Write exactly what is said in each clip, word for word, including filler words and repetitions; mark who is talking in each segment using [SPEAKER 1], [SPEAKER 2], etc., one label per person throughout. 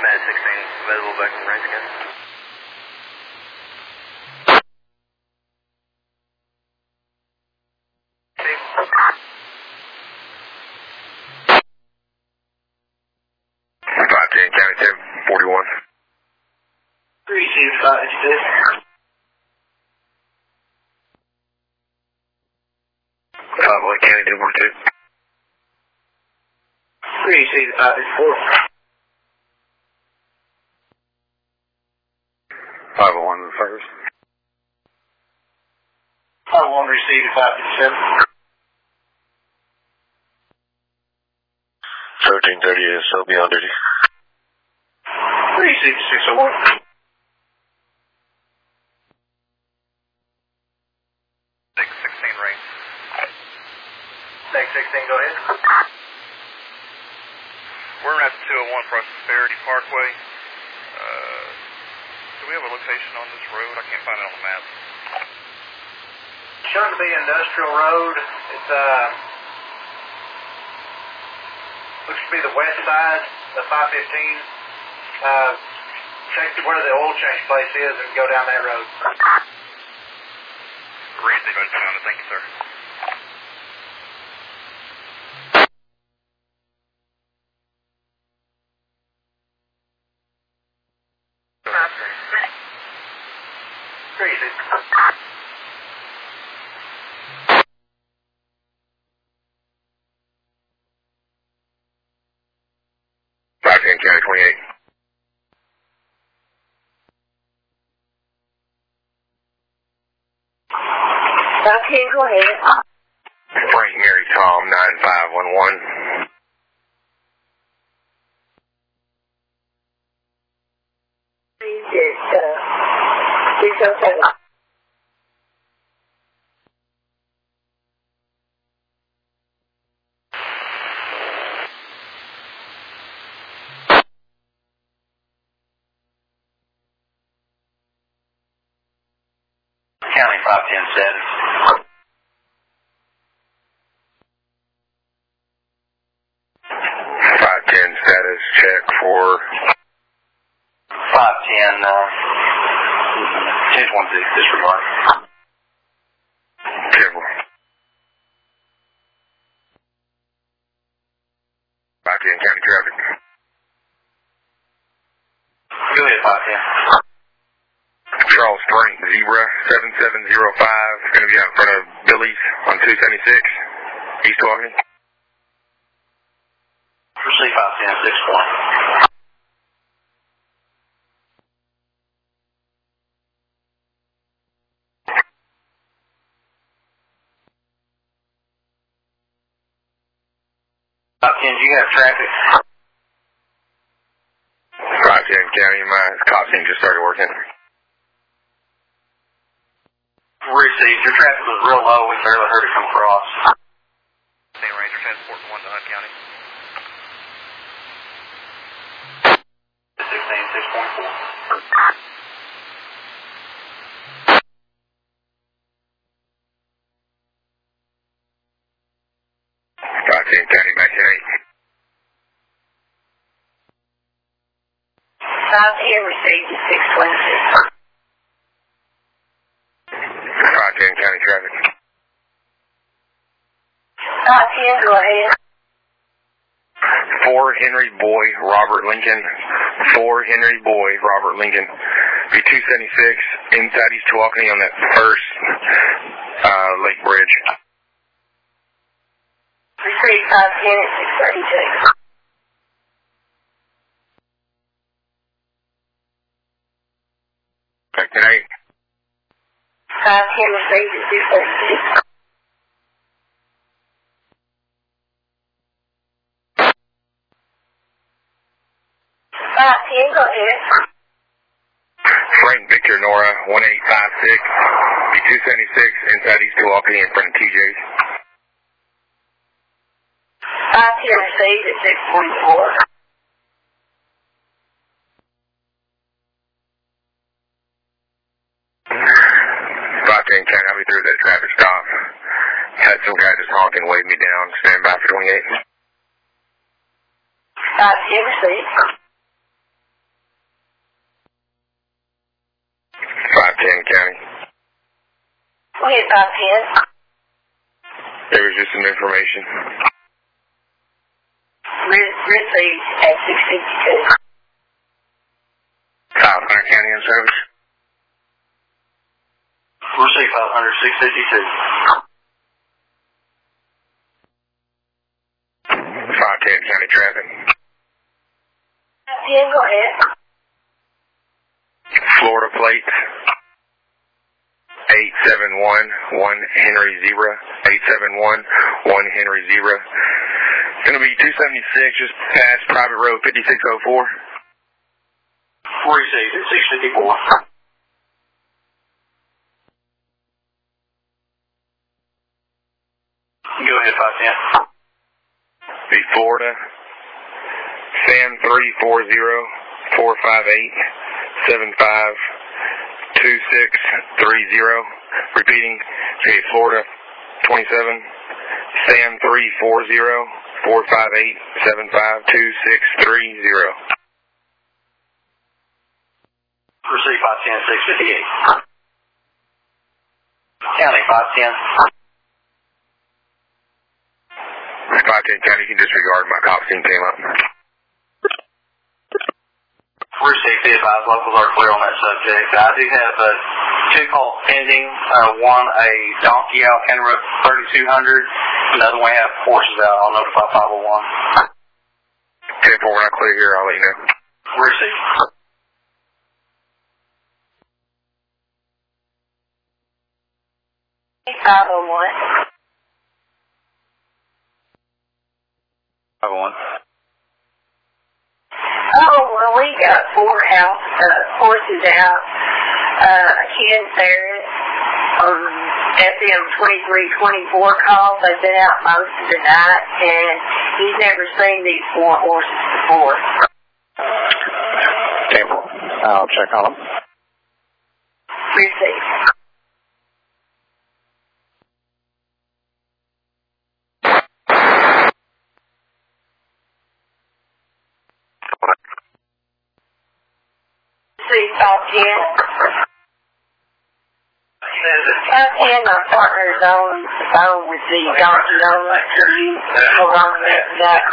[SPEAKER 1] Med sixteen available back in range again.
[SPEAKER 2] five ten, County ten forty-one.
[SPEAKER 3] three two five six.
[SPEAKER 2] five one, County ten forty-two.
[SPEAKER 3] three two five four.
[SPEAKER 2] five oh one, the first.
[SPEAKER 3] five one received five fifty-seven.
[SPEAKER 2] thirteen thirty is so beyond duty.
[SPEAKER 3] three six six oh one.
[SPEAKER 1] six sixteen range. six sixteen, go ahead. We're at two oh one Prosperity Parkway. Uh, do we have a location on this road? I can't find it on the map.
[SPEAKER 4] Shown to be Industrial Road. It's uh, looks to be the west side of five fifteen. Uh, check where the oil change place is and go down that road.
[SPEAKER 1] Read the road down. Thank you, sir.
[SPEAKER 4] Crazy.
[SPEAKER 2] five ten, County twenty-eight.
[SPEAKER 5] five ten, go ahead.
[SPEAKER 2] Frank Mary Tom nine five one one.
[SPEAKER 5] Please, it's, uh, please don't say that.
[SPEAKER 3] County five ten status.
[SPEAKER 2] five ten status check for
[SPEAKER 3] five ten, uh, change one to disregard.
[SPEAKER 2] careful. five ten, County traffic.
[SPEAKER 3] Go ahead, five ten.
[SPEAKER 2] Charles Frank Zebra seven seven zero five. Going to be out in front of Billy's on two seventy-six. East Walking.
[SPEAKER 3] Proceed five ten, six one. five ten, you have traffic?
[SPEAKER 2] five ten, County. My cop team just started working.
[SPEAKER 3] Received. Your traffic was real low. We barely heard it come across.
[SPEAKER 1] Same Ranger transport one to Hunt County.
[SPEAKER 3] sixteen, six point four.
[SPEAKER 2] five ten, County back in eight.
[SPEAKER 5] five ten received six twenty-six.
[SPEAKER 2] five ten, County traffic.
[SPEAKER 5] five ten, go ahead.
[SPEAKER 2] four Henry Boy, Robert Lincoln. four Henry Boy, Robert Lincoln. Be two seventy-six inside East Tawakoni on that first uh, Lake Bridge.
[SPEAKER 5] Received five ten at six thirty-two.
[SPEAKER 2] Back in eight.
[SPEAKER 5] five ten received at six thirty-two. five ten, go ahead.
[SPEAKER 2] Frank Victor Nora, one eight five six. Be two seventy-six inside East Tawakoni in front of T J's.
[SPEAKER 5] five ten received at six forty-four.
[SPEAKER 2] five ten, County, I'll be through that traffic stop. Had some guy just honking, waved me down. Stand by for twenty-eight.
[SPEAKER 5] five ten received.
[SPEAKER 2] County.
[SPEAKER 5] We had five ten.
[SPEAKER 2] There was just some information.
[SPEAKER 5] Received at six fifty-two.
[SPEAKER 2] five hundred County in service.
[SPEAKER 3] Receive five hundred, six fifty-two.
[SPEAKER 2] five ten County traffic.
[SPEAKER 5] Yeah, go ahead.
[SPEAKER 2] Florida plate. eight seven one, one Henry Zebra. eight seven one, one Henry Zebra. It's going to be two seventy-six, just past private road fifty-six oh four.
[SPEAKER 3] Received at six fifty-four. Go ahead, five ten.
[SPEAKER 2] The Florida, Sam three four zero, four five eight, seven five two six three zero. Repeating, okay, Florida twenty-seven, Sam three four zero, four five eight, seven five two six three zero.
[SPEAKER 3] Receive five ten, six fifty-eight. County five ten.
[SPEAKER 2] five ten County, you can disregard my cop scene came up.
[SPEAKER 3] Receive, be advised, locals are clear on that subject. I do have uh, two calls pending. Uh, one, a donkey out County Road thirty-two hundred. Another one, we have horses out. I'll notify five oh one.
[SPEAKER 2] Okay, if we're not clear here, I'll let you know.
[SPEAKER 3] Receive.
[SPEAKER 5] five oh one.
[SPEAKER 3] five oh one.
[SPEAKER 5] Oh, well, we got four out, uh, horses out. Uh, Ken Ferris on F M twenty-three twenty-four call. They've been out most of the night, and he's never seen these four horses before.
[SPEAKER 2] Okay, I'll check on them.
[SPEAKER 5] Received. five ten. five ten, my partner's on the phone with the donkey owner. Can you hold on a minute for that?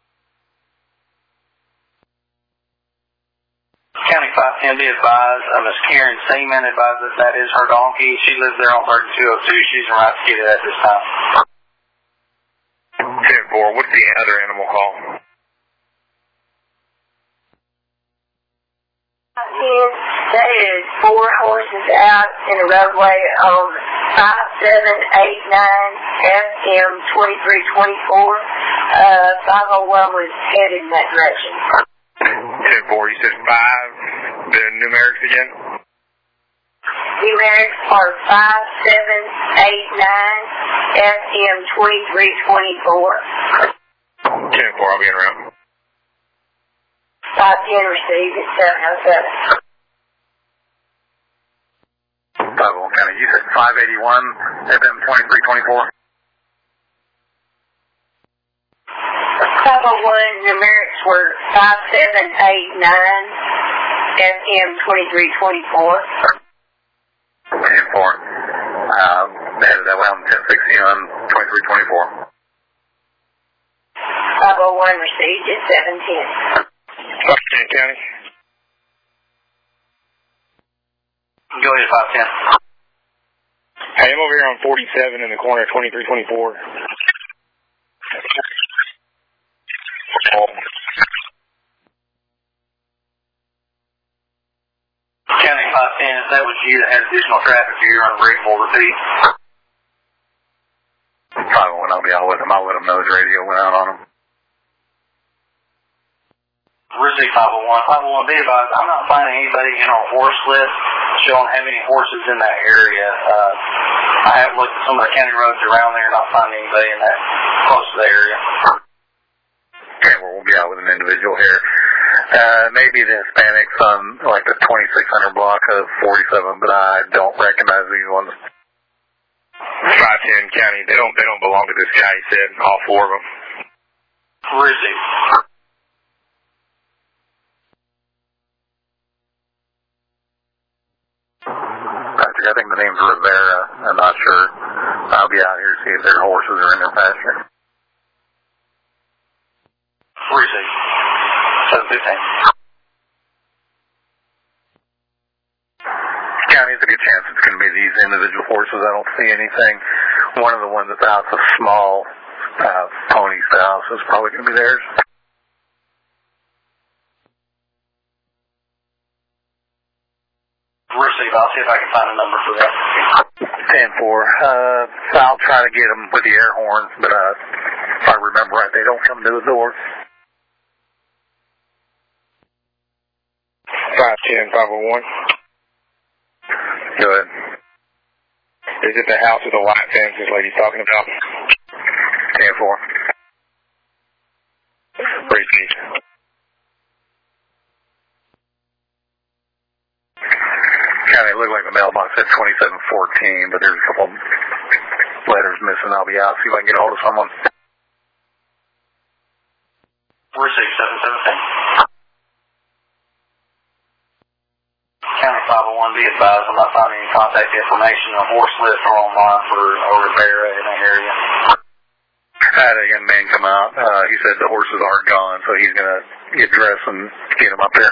[SPEAKER 3] County five ten, be advised, uh, Miss Karen Seaman advises that is her donkey. She lives there on thirty-two oh two. She's in right to get it at this time.
[SPEAKER 2] ten four, what's the other animal call?
[SPEAKER 5] There is four horses out in the roadway on five seven eight nine F M twenty-three twenty-four. Uh, five oh one was headed in that direction.
[SPEAKER 2] ten four, you said five, the numerics again?
[SPEAKER 5] Numerics are five seven eight nine F M twenty-three twenty-four.
[SPEAKER 2] ten four, I'll be in around.
[SPEAKER 5] five ten received at seven oh seven.
[SPEAKER 2] five oh one County, you said five eighty-one F M twenty-three twenty-four?
[SPEAKER 5] five oh one numerics were five seven eight nine F M twenty-three twenty-four.
[SPEAKER 2] ten four. Um, headed that way on ten sixty on twenty-three twenty-four.
[SPEAKER 5] five oh one received at seven ten.
[SPEAKER 2] five ten County.
[SPEAKER 3] Go ahead, five ten.
[SPEAKER 2] Hey, I'm over here on forty-seven in the corner of twenty-three twenty-four.
[SPEAKER 3] County five ten, if that was you that had additional traffic here on Greenville, repeat.
[SPEAKER 2] five oh one, I'll be out with him. I'll let him know his radio went out on him.
[SPEAKER 3] Receive five oh one. five oh one, be advised, I'm not finding anybody in our horse list showing how many horses in that area. Uh, I have looked at some of the county roads around there, not finding anybody in that close to the area.
[SPEAKER 2] Okay, well, we'll be out with an individual here. Uh, maybe the Hispanics on like the twenty-six hundred block of forty-seven, but I don't recognize these ones. five ten County, they don't they don't belong to this guy, he said, all four of them.
[SPEAKER 3] Receive.
[SPEAKER 2] five I think the name's Rivera. I'm not sure. I'll be out here to see if their horses are in their pasture.
[SPEAKER 3] Receive. seven fifteen.
[SPEAKER 2] County, it's a good chance it's going to be these individual horses. I don't see anything. One of the ones that's out, a small uh, pony style, so it's probably going to be theirs.
[SPEAKER 3] Receive. I'll see if I can find a number for that.
[SPEAKER 2] ten four. Uh, I'll try to get them with the air horns, but uh, if I remember right, they don't come to the door. five ten, five oh one. Go ahead. Is it the house with the white fence this lady's talking about? ten four. Receive. Kind of look like the mailbox said twenty-seven fourteen, but there's a couple letters missing. I'll be out, see if I can get a hold of someone.
[SPEAKER 3] Receive. seven seventeen. County five oh one, be advised, I'm not finding any contact information on horse list or online for Rivera in that area.
[SPEAKER 2] I had a young man come out. Uh, he said the horses aren't gone, so he's going to get dressed and get them up there.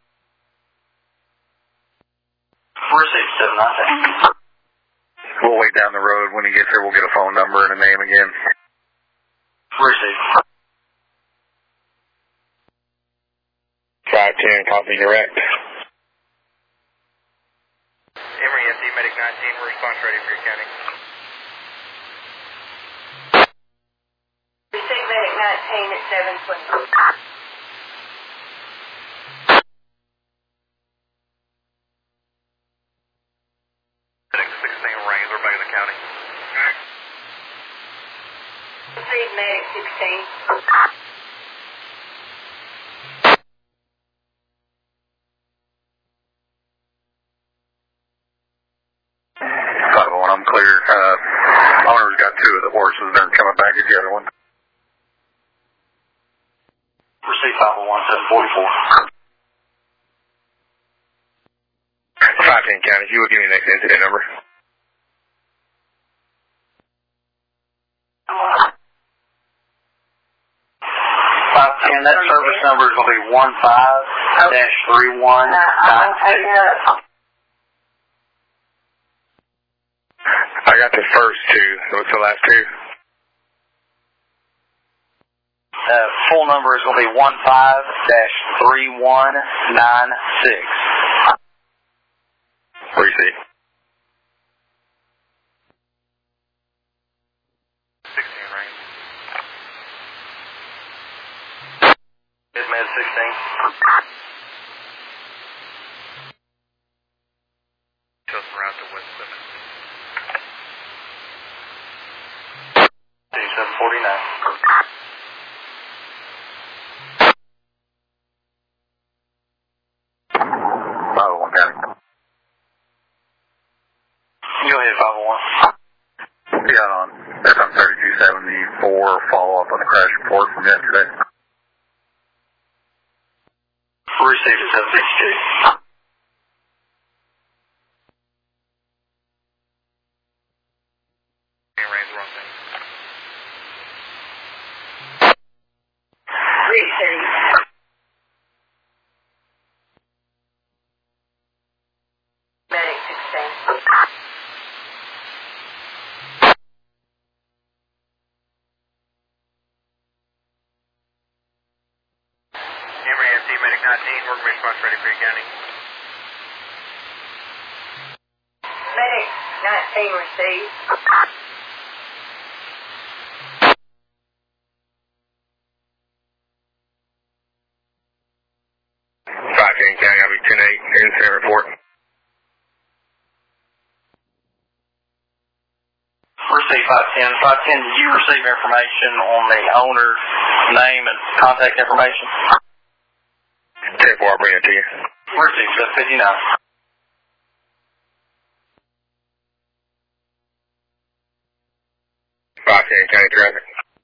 [SPEAKER 3] Receive. seven nineteen.
[SPEAKER 2] We'll wait down the road. When he gets there, we'll get a phone number and a name again.
[SPEAKER 3] Receive.
[SPEAKER 2] five ten, copy direct.
[SPEAKER 1] Emory S D Medic nineteen, response ready for your county.
[SPEAKER 5] Receive Medic nineteen at seven twenty.
[SPEAKER 1] Medic sixteen, range, we're back in the county.
[SPEAKER 5] Receive Medic sixteen.
[SPEAKER 2] five oh one, I'm clear. Uh, owner's got two of the horses. They're coming back at the other one.
[SPEAKER 3] Receive five oh one, seven forty-four.
[SPEAKER 2] five ten County, if you would give me the next incident number.
[SPEAKER 3] five ten, that service number is going to be one five dash three one nine six.
[SPEAKER 2] I got the first two. What's the last two?
[SPEAKER 3] Uh, full number is going to be one five dash three one nine six.
[SPEAKER 2] Receive.
[SPEAKER 1] sixteen, range. Med sixteen. Just route to West Limit.
[SPEAKER 3] seven forty-nine.
[SPEAKER 2] five oh one County.
[SPEAKER 3] Go ahead, five oh one.
[SPEAKER 2] We got on F M thirty-two seventy-four follow up on the crash report from yesterday.
[SPEAKER 3] Received at seven sixty-two.
[SPEAKER 1] Range, wrong thing.
[SPEAKER 5] Receive. Medic sixteen.
[SPEAKER 1] Emory S D Medic nineteen, working response ready for your county.
[SPEAKER 5] Medic nineteen received.
[SPEAKER 2] five ten County, I'll be ten eight. Incident report.
[SPEAKER 3] Receive five ten. five ten, did you receive information on the owner's name and contact information?
[SPEAKER 2] ten four, I'll bring it to you.
[SPEAKER 3] Receive seven fifty-nine.
[SPEAKER 2] five ten County traffic.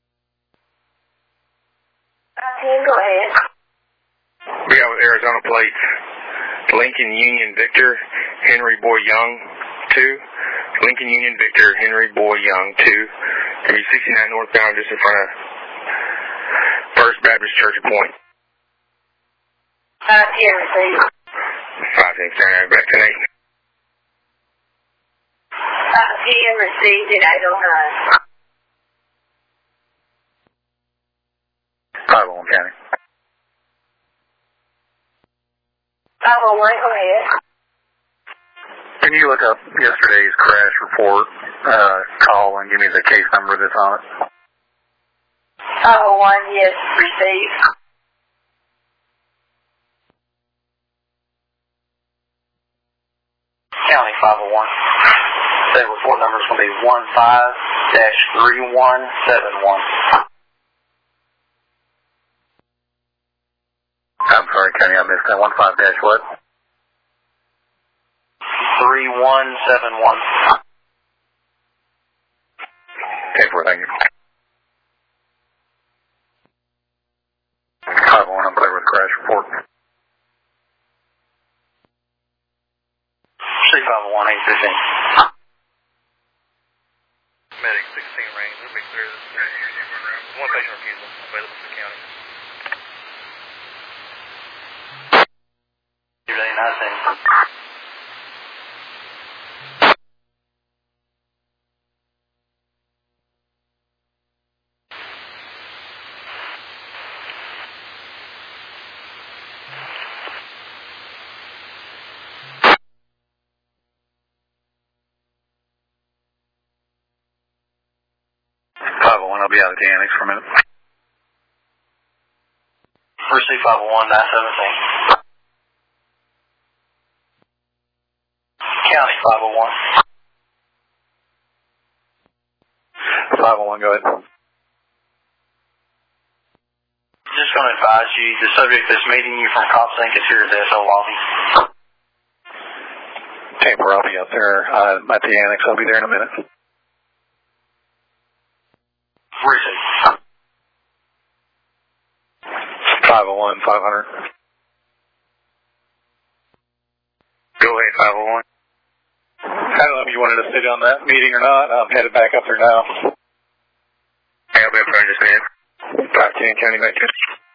[SPEAKER 5] ten, go ahead.
[SPEAKER 2] We got with Arizona plates. Lincoln Union Victor, Henry Boy Young, two, Lincoln Union Victor, Henry Boy Young, two, three sixty-nine northbound, just in front of First Baptist Church of Point.
[SPEAKER 5] five ten received.
[SPEAKER 2] five ten, Center, back to eight.
[SPEAKER 5] five ten received at eight oh nine.
[SPEAKER 2] five oh one, County.
[SPEAKER 5] five oh one, go ahead.
[SPEAKER 2] Can you look up yesterday's crash report, uh, call and give me the case number that's on it?
[SPEAKER 5] five oh one, yes, received.
[SPEAKER 3] County five oh one. That report number is going to be one five dash three one seven one.
[SPEAKER 2] I'm sorry, County, I missed that. one five dash what?
[SPEAKER 3] three one seven one.
[SPEAKER 2] Okay, for thank you. five oh one, I'm clear with crash report.
[SPEAKER 3] C five oh one, eight fifteen.
[SPEAKER 1] Medic sixteen range. Let me clear this. One patient refusal available for the county.
[SPEAKER 3] Your day nineteen.
[SPEAKER 2] five oh one, I'll be out of the annex for a minute.
[SPEAKER 3] For C five oh one, nine seventeen. County five oh one.
[SPEAKER 2] five oh one, go ahead.
[SPEAKER 3] Just going to advise you, the subject that's meeting you from CopSync is here at the S O lobby.
[SPEAKER 2] Tamper, I'll be out there uh, at the annex. I'll be there in a minute.
[SPEAKER 3] Receive.
[SPEAKER 2] five oh one, five hundred. Go ahead, five oh one. I don't know if you wanted to sit on that meeting or not. I'm headed back up there now. Hey, I'll be up there in just a minute. five ten, County Metro.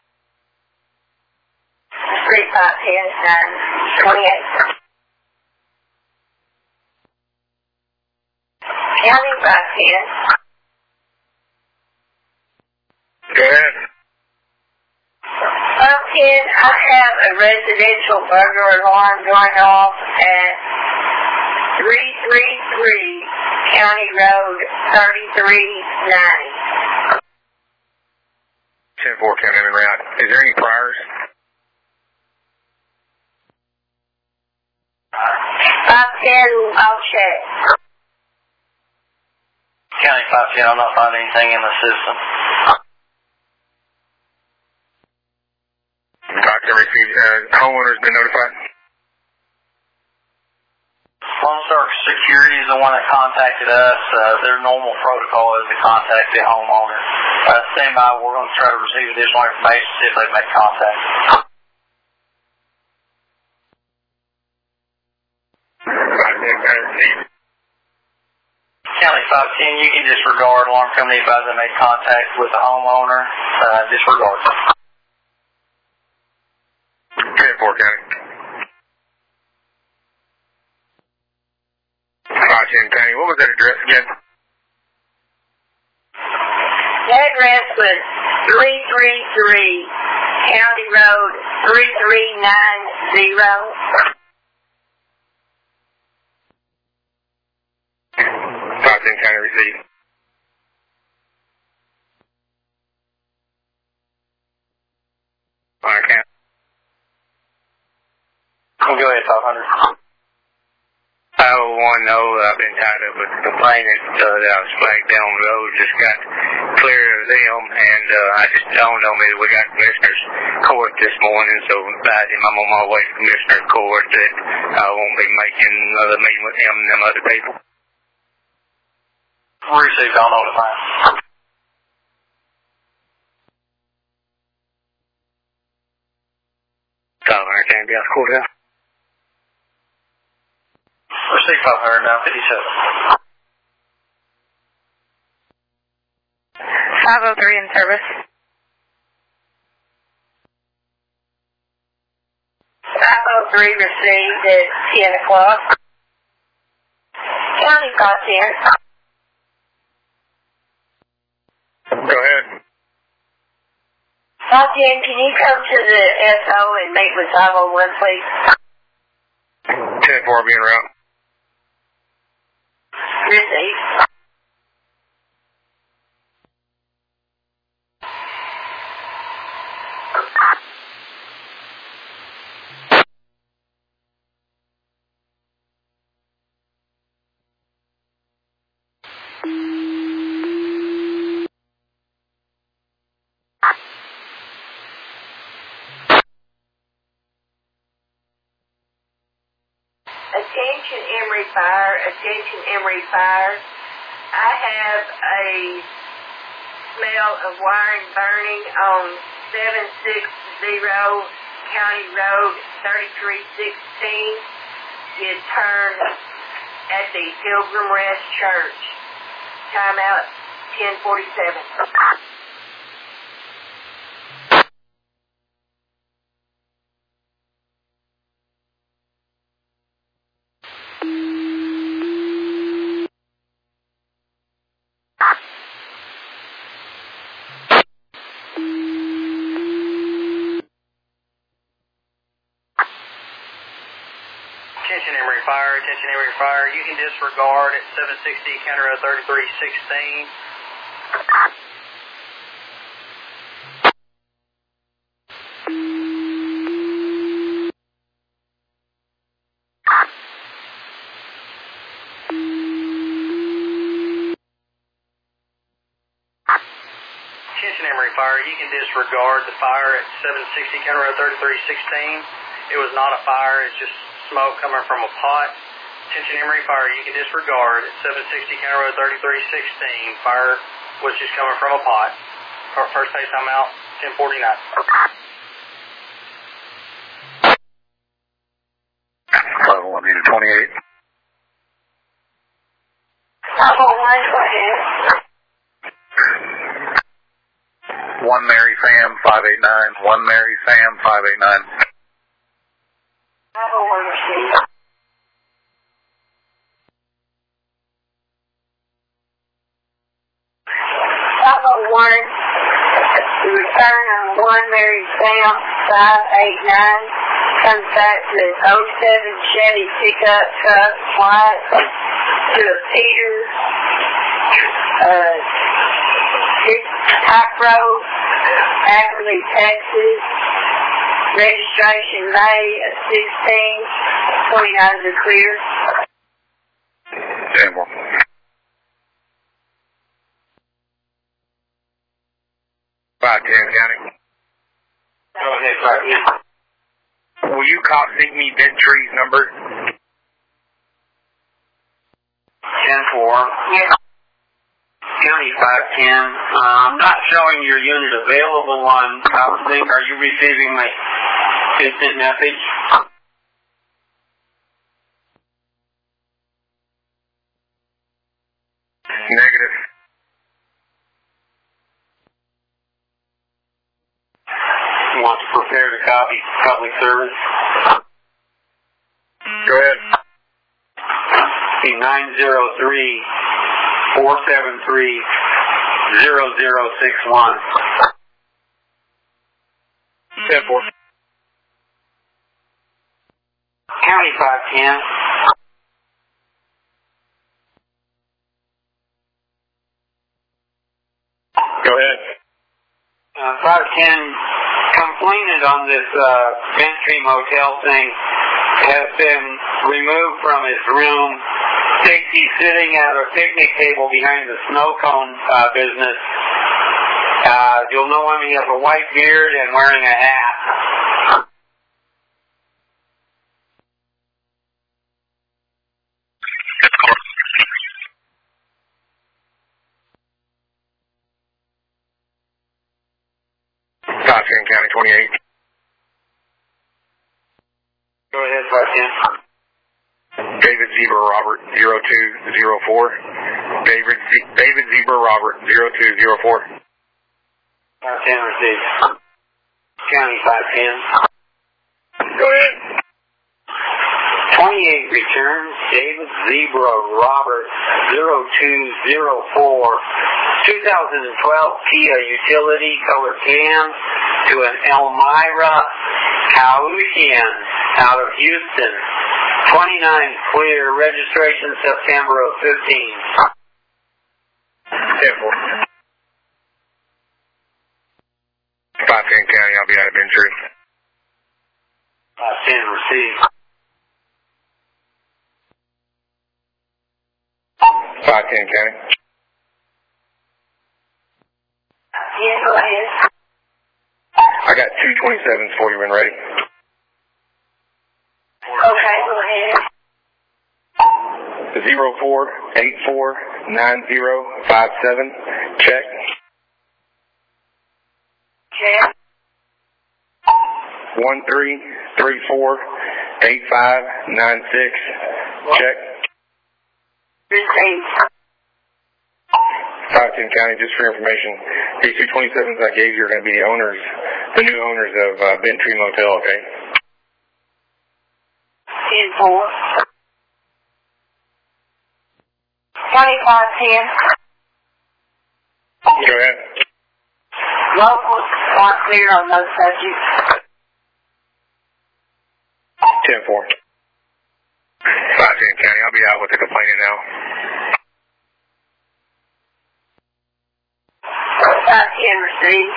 [SPEAKER 5] three five ten, nine twenty-eight. County five ten.
[SPEAKER 2] Go ahead.
[SPEAKER 5] five ten, I have a residential burglar alarm going off at three three three County Road thirty-three ninety.
[SPEAKER 2] ten four, County Route. Is there any priors?
[SPEAKER 5] five ten, I'll check.
[SPEAKER 3] County five ten, I'm not finding anything in the system.
[SPEAKER 2] Doctor received, uh, homeowner's been notified?
[SPEAKER 3] Lone Star Security is the one that contacted us. Uh, their normal protocol is to contact the homeowner. Uh, stand by, we're going to try to receive additional information, see if they make contact. County five ten, you can disregard. Alarm company advised they made contact with the homeowner. Uh, disregard.
[SPEAKER 2] ten four, County. five ten, County. What was that address again?
[SPEAKER 5] The address was three three three County Road three three nine zero.
[SPEAKER 2] five ten, County received. On account.
[SPEAKER 3] Go ahead, five hundred.
[SPEAKER 2] five oh one, no, I've been tied up with the complainant uh, that I was flagged down the road, just got clear of them, and uh, I just dawned on me that we got Commissioner's Court this morning, so advising I'm on my way to Commissioner's Court that I won't be making another meeting with him and them other people.
[SPEAKER 3] Received, I'll notify.
[SPEAKER 2] So I can't be out of courthouse.
[SPEAKER 3] Receive five hundred, now fifty-seven.
[SPEAKER 5] five oh three in service. five oh three received at ten o'clock. County five ten.
[SPEAKER 2] Go ahead.
[SPEAKER 5] five ten, can you come to the S O and meet with five oh one, please?
[SPEAKER 2] ten four being route.
[SPEAKER 5] Received. Attention Emory Fire, attention Emory Fire. I have a smell of wiring burning on seven sixty County Road thirty-three sixteen. You turn at the Pilgrim Rest Church. Timeout ten forty-seven.
[SPEAKER 3] Attention Emory Fire, attention Emory Fire. You can disregard at seven sixty County Road thirty-three sixteen. Attention Emory Fire, you can disregard the fire at seven sixty County Road thirty-three sixteen. It was not a fire, it's just smoke coming from a pot. Attention Emory Fire, you can disregard at seven sixty County Road thirty-three sixteen. Fire was just coming from a pot. First phase timeout, ten forty-nine.
[SPEAKER 2] five oh one meter twenty-eight.
[SPEAKER 5] five oh one, go ahead.
[SPEAKER 2] one Mary Sam five eight nine. one Mary Sam five eight nine.
[SPEAKER 5] five oh one received. five oh one, return on one Mary Sam five eight nine. Comes back to the oh seven Chevy pickup truck white to a Peter uh, Type Road, Ackley, Texas. Registration May of sixteen, twenty-nine is clear.
[SPEAKER 2] ten four. five ten County.
[SPEAKER 3] Go ahead, five ten.
[SPEAKER 2] Will you cop sync me Ventry's number?
[SPEAKER 3] ten four.
[SPEAKER 5] Yes.
[SPEAKER 3] County five ten. Uh, I'm not showing your unit available on CopSync. Are you receiving my instant message?
[SPEAKER 2] Negative.
[SPEAKER 3] You want to prepare to copy public service?
[SPEAKER 2] Go ahead.
[SPEAKER 3] See nine zero three, four seven three, zero zero six one.
[SPEAKER 2] ten four.
[SPEAKER 3] County five ten.
[SPEAKER 2] Go ahead.
[SPEAKER 3] Uh, five ten complainant on this uh, Ventry Motel thing has been removed from his room. Stacy's sitting at a picnic table behind the snow cone uh, business. Uh, you'll know him. He has a white beard and wearing a hat.
[SPEAKER 2] Cochran County twenty-eight.
[SPEAKER 3] Go ahead, five ten.
[SPEAKER 2] David David Zebra Robert zero two zero four. David Z- David Zebra Robert zero two zero four.
[SPEAKER 3] five ten received. County five ten.
[SPEAKER 2] Go ahead.
[SPEAKER 3] twenty-eight returns, David Zebra Robert zero two zero four. twenty twelve Kia Utility color can to an Elmira Cowichan out of Houston. twenty-nine clear, registration September of fifteen.
[SPEAKER 2] ten four. five ten County, I'll be out of Bentry.
[SPEAKER 3] five ten received.
[SPEAKER 2] five ten County.
[SPEAKER 5] Yeah, go ahead.
[SPEAKER 2] I got two twenty-sevens for you when ready.
[SPEAKER 5] Okay, go ahead.
[SPEAKER 2] zero four eight four nine zero five seven. Check.
[SPEAKER 5] Check.
[SPEAKER 2] one three three four eight five nine six. Check.
[SPEAKER 5] Received.
[SPEAKER 2] five ten County, just for information, these two twenty-sevens I gave you are going to be the owners, the new owners of uh, Bentry Motel, okay?
[SPEAKER 5] ten four. twenty-five ten.
[SPEAKER 2] Go ahead.
[SPEAKER 5] Locals are clear on those subjects.
[SPEAKER 2] ten four. five ten County, I'll be out with the complainant now.
[SPEAKER 5] five ten received.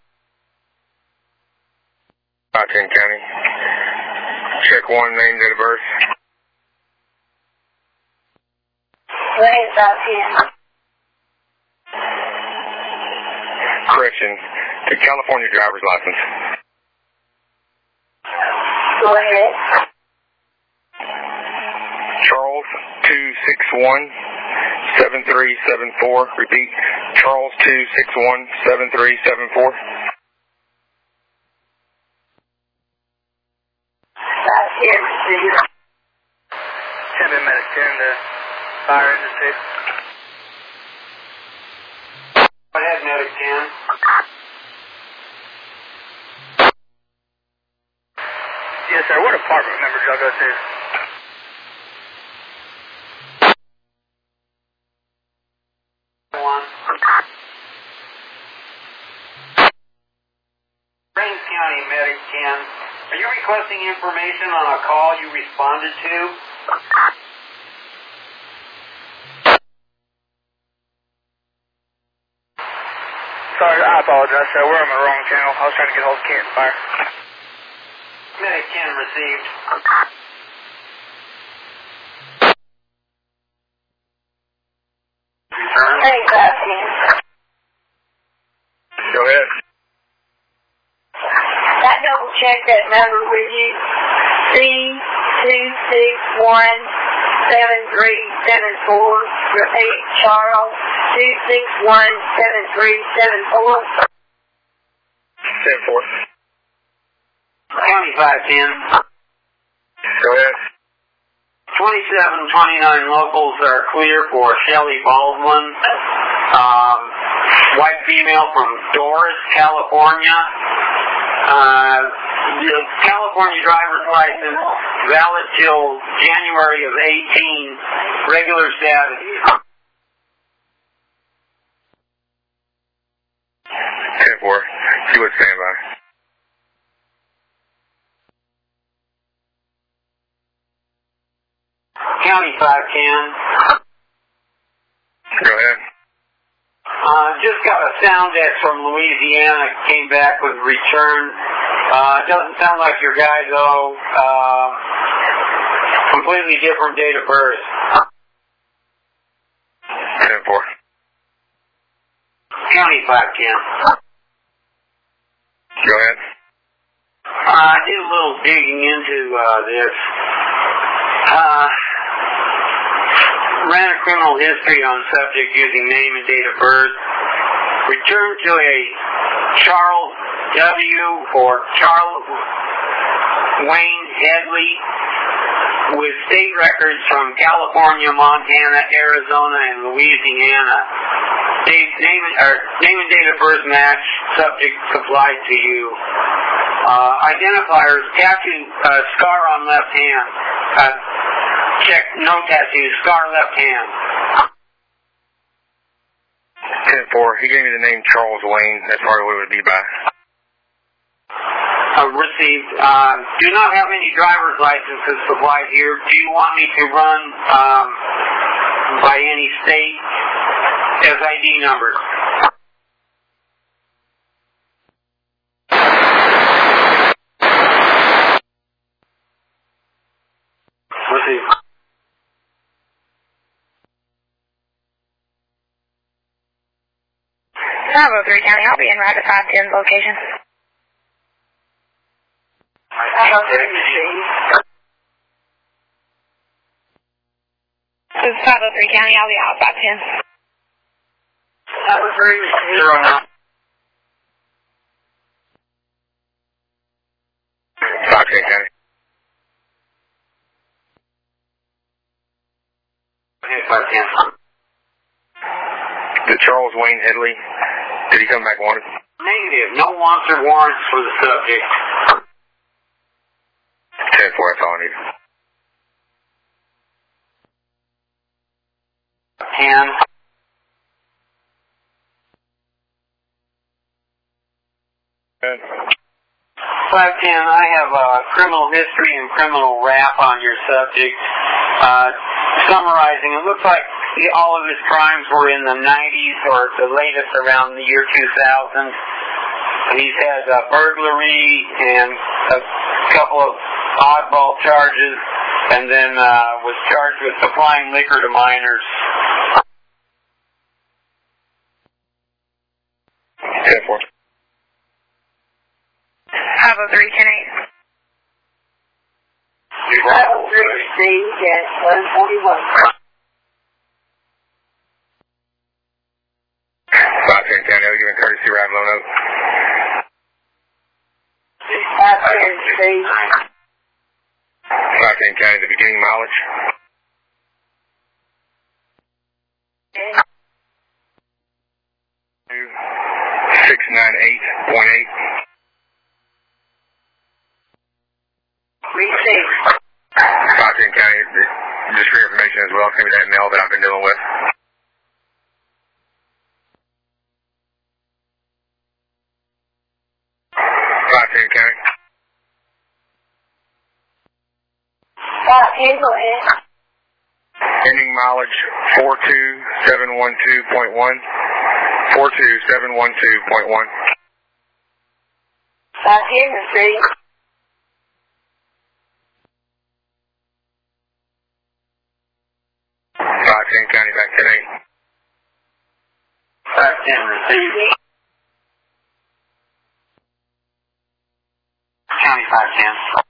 [SPEAKER 2] five ten County. Check one, name, date of birth.
[SPEAKER 5] Go ahead, five ten.
[SPEAKER 2] Correction, the California driver's license.
[SPEAKER 5] Go ahead.
[SPEAKER 2] Charles two six one seven three seven four. Repeat, Charles two six one seven three seven four.
[SPEAKER 5] five ten received.
[SPEAKER 1] ten medic ten to fire engine tape.
[SPEAKER 3] Go ahead, medic ten.
[SPEAKER 1] Yes, sir. What apartment number did y'all go to?
[SPEAKER 3] One. Rains County Medic ten. Are you requesting information on a call you responded to?
[SPEAKER 1] Sorry, I apologize, sir. We're on the wrong channel. I was trying to get hold of Canton Fire.
[SPEAKER 3] Medic ten received. Return.
[SPEAKER 5] Hey, five ten.
[SPEAKER 2] Go ahead.
[SPEAKER 5] I double check that number with you. C two six one seven three seven four. Repeat, Charles two six one seven three seven four.
[SPEAKER 2] ten four.
[SPEAKER 3] County five ten.
[SPEAKER 2] Go ahead.
[SPEAKER 3] twenty-seven twenty-nine locals are clear for Shelley Baldwin, um, white female from Doris, California. Uh, the California driver's license valid till January of eighteen, regular status.
[SPEAKER 2] ten four. See what's standby.
[SPEAKER 3] County five ten.
[SPEAKER 2] Go ahead.
[SPEAKER 3] Uh, just got a sound X from Louisiana, came back with return. Uh, doesn't sound like your guy though. Uh, completely different date of birth.
[SPEAKER 2] ten four.
[SPEAKER 3] County five ten.
[SPEAKER 2] Go ahead.
[SPEAKER 3] Uh, I did a little digging into uh, this. Uh, ran a criminal history on subject using name and date of birth. Returned to a Charles W. or Charles Wayne Headley,
[SPEAKER 6] with state records from California, Montana, Arizona, and Louisiana. Name, name, or name and date of birth match, subject supplied to you. Uh, identifiers, tattoo, uh, scar on left hand. Uh, check, no tattoo, scar left hand.
[SPEAKER 2] ten four, he gave me the name Charles Wayne. That's probably what it would be by.
[SPEAKER 6] Uh, received. Uh, do not have any driver's licenses supplied here. Do you want me to run um, by any state S I D numbers? Received.
[SPEAKER 5] Bravo three County, I'll be in route to five ten location. Bravo three, this is five oh three County, I'll be out five ten. Bravo three,
[SPEAKER 6] Zero now.
[SPEAKER 2] five ten County.
[SPEAKER 6] five ten.
[SPEAKER 2] The Charles Wayne Headley, did he come back wanted?
[SPEAKER 6] Negative. No wants or warrants for the subject.
[SPEAKER 2] ten four, that's all I need.
[SPEAKER 6] ten.
[SPEAKER 2] Good.
[SPEAKER 6] five ten, I have uh, criminal history and criminal rap on your subject. Uh, summarizing, it looks like he, all of his crimes were in the nineties or the latest around the year two thousand. He's had uh, burglary and a couple of oddball charges, and then uh, was charged with supplying liquor to minors.
[SPEAKER 2] ten four.
[SPEAKER 5] five oh three, ten eight. five oh three, Steve, at one forty-one.
[SPEAKER 2] five ten County, I'll give him courtesy ride loan up.
[SPEAKER 5] five ten, Steve.
[SPEAKER 2] five ten County, the beginning mileage. six nine eight point eight.
[SPEAKER 5] Receive.
[SPEAKER 2] five ten County, just for your information as well, send me that mail that I've been dealing with. five ten County.
[SPEAKER 5] five ten, go ahead.
[SPEAKER 2] Ending mileage four two seven one two point one. four two seven one two point one.
[SPEAKER 5] five ten, receive.
[SPEAKER 2] five ten County, back ten eight.
[SPEAKER 6] five ten, received. County five ten.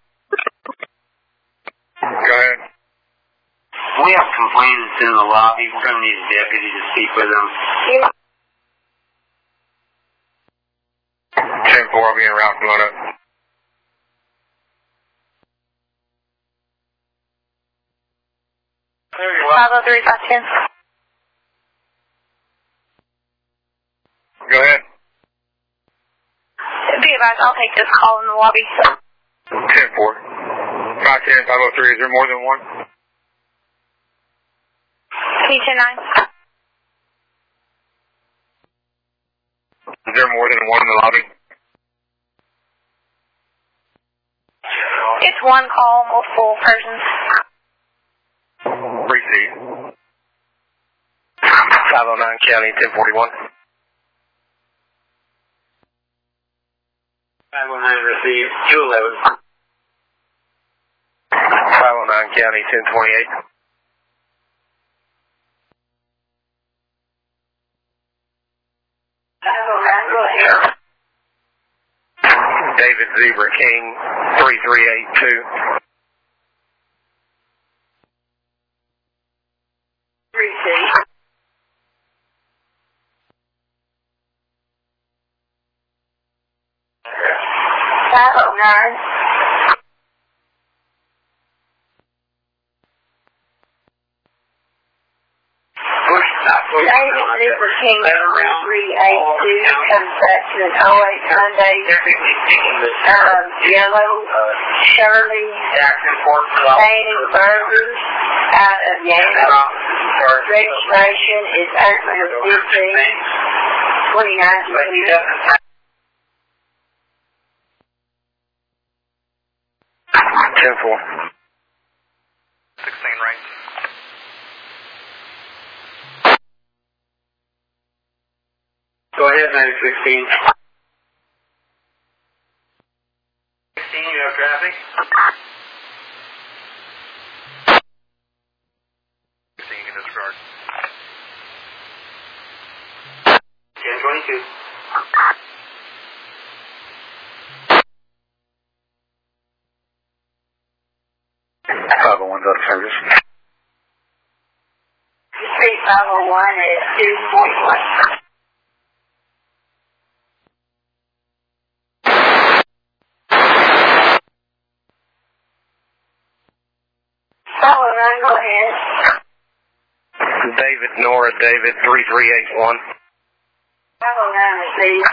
[SPEAKER 2] Go ahead.
[SPEAKER 6] We have complainants in the lobby. We're going to need a deputy to speak with them.
[SPEAKER 2] ten four, I'll be en route from Lona.
[SPEAKER 5] five oh three, five ten.
[SPEAKER 2] Go ahead.
[SPEAKER 5] Be advised, I'll take this call in the lobby.
[SPEAKER 2] ten four. five ten, five oh three, is there more than one?
[SPEAKER 5] T ten nine.
[SPEAKER 2] Is there more than one in the lobby?
[SPEAKER 5] It's one call, multiple persons.
[SPEAKER 2] Receive. five oh nine County, ten forty-one.
[SPEAKER 6] five oh nine received. two eleven.
[SPEAKER 2] five oh nine County, ten twenty-eight. David Zebra King, three three eight two.
[SPEAKER 5] Receive. five oh nine. Agency for King three eighty-two comes back to an oh eight Hyundai, um, yellow Shirley painted burger out of Yale. Registration is April fifteenth, twenty nineteen.
[SPEAKER 2] ten four.
[SPEAKER 1] sixteen right.
[SPEAKER 6] Go ahead, nine sixteen.
[SPEAKER 4] sixteen, you have traffic?
[SPEAKER 1] sixteen, you can disregard.
[SPEAKER 4] ten twenty-two.
[SPEAKER 2] five oh one's out of service.
[SPEAKER 5] Street five oh one is two forty-one. five oh nine, go ahead.
[SPEAKER 2] David, Nora, David, three three eight one.
[SPEAKER 5] five oh nine received.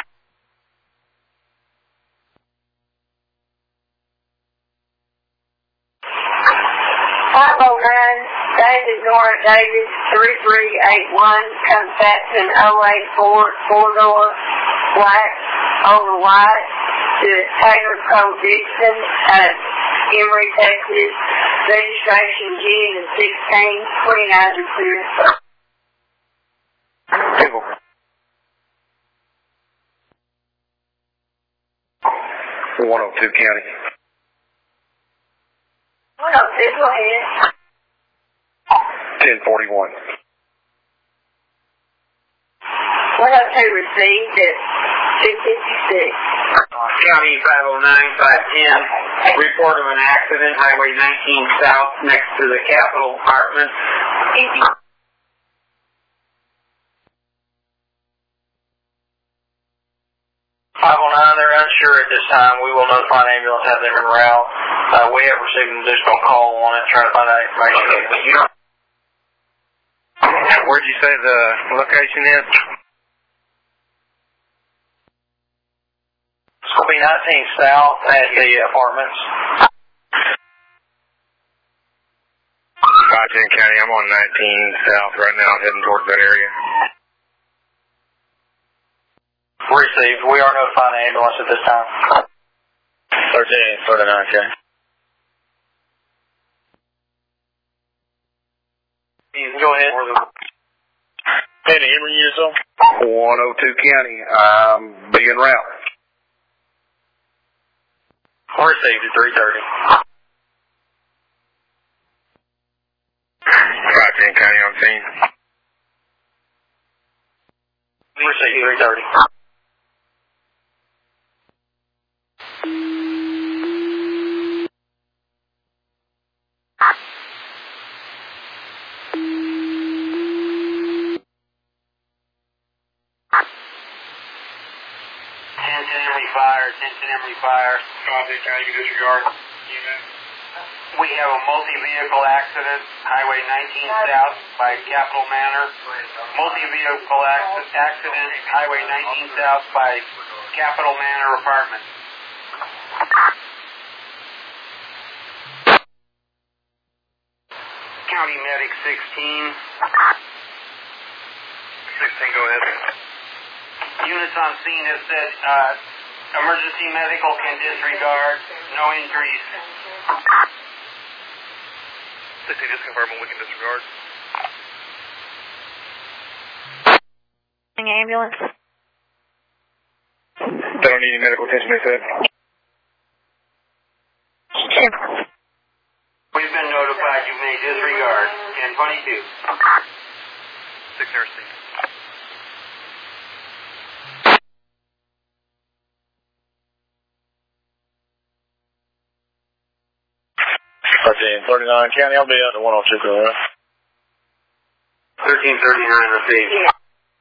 [SPEAKER 5] five oh nine, David, Nora, David, three three eight one, comes back to an oh eight Ford, four-door, black, over white, to Taylor Cole Dixon at Emory, Texas. Registration G and sixteen, twenty-nine to clear.
[SPEAKER 2] People. one oh two County.
[SPEAKER 5] one oh two, go ahead.
[SPEAKER 2] ten forty-one.
[SPEAKER 5] one oh two received at two fifty-six.
[SPEAKER 6] County five oh nine, five ten. Report of an accident, Highway nineteen South, next to the Capitol Apartment.
[SPEAKER 3] five oh nine, they're unsure at this time. We will notify an ambulance, have them en route. Uh, we have received an additional call on it, trying to find out information.
[SPEAKER 2] Okay.
[SPEAKER 3] But you don't...
[SPEAKER 2] Where'd you say the location is?
[SPEAKER 3] It's going to be nineteen South at the apartments.
[SPEAKER 2] five ten County, I'm on nineteen South right now, heading towards that area.
[SPEAKER 3] Received. We are notifying the ambulance at this time.
[SPEAKER 2] thirteen thirty-nine, okay.
[SPEAKER 3] Go ahead.
[SPEAKER 2] Hey, to Emory yourself? one oh two County, um, be en route.
[SPEAKER 3] Received at three thirty.
[SPEAKER 2] five ten County on scene.
[SPEAKER 3] Received three thirty.
[SPEAKER 6] Attention Emory Fire, attention Emory Fire.
[SPEAKER 1] Copy, County, you can disregard.
[SPEAKER 6] We have a multi-vehicle accident, Highway nineteen South by Capitol Manor. Multi-vehicle ac- accident, Highway nineteen South by Capitol Manor Apartment. County Medic sixteen.
[SPEAKER 1] sixteen, go ahead.
[SPEAKER 6] Units on scene have said uh, emergency medical can disregard, no injuries.
[SPEAKER 1] sixteen, just confirm when we can disregard.
[SPEAKER 5] Ambulance.
[SPEAKER 2] They don't need any medical attention, they said.
[SPEAKER 6] We've been notified you may disregard. ten twenty-two.
[SPEAKER 1] six zero Steve.
[SPEAKER 2] thirteen thirty-nine County, I'll be out to one oh two, correct?
[SPEAKER 6] thirteen thirty-nine received.
[SPEAKER 5] Yeah.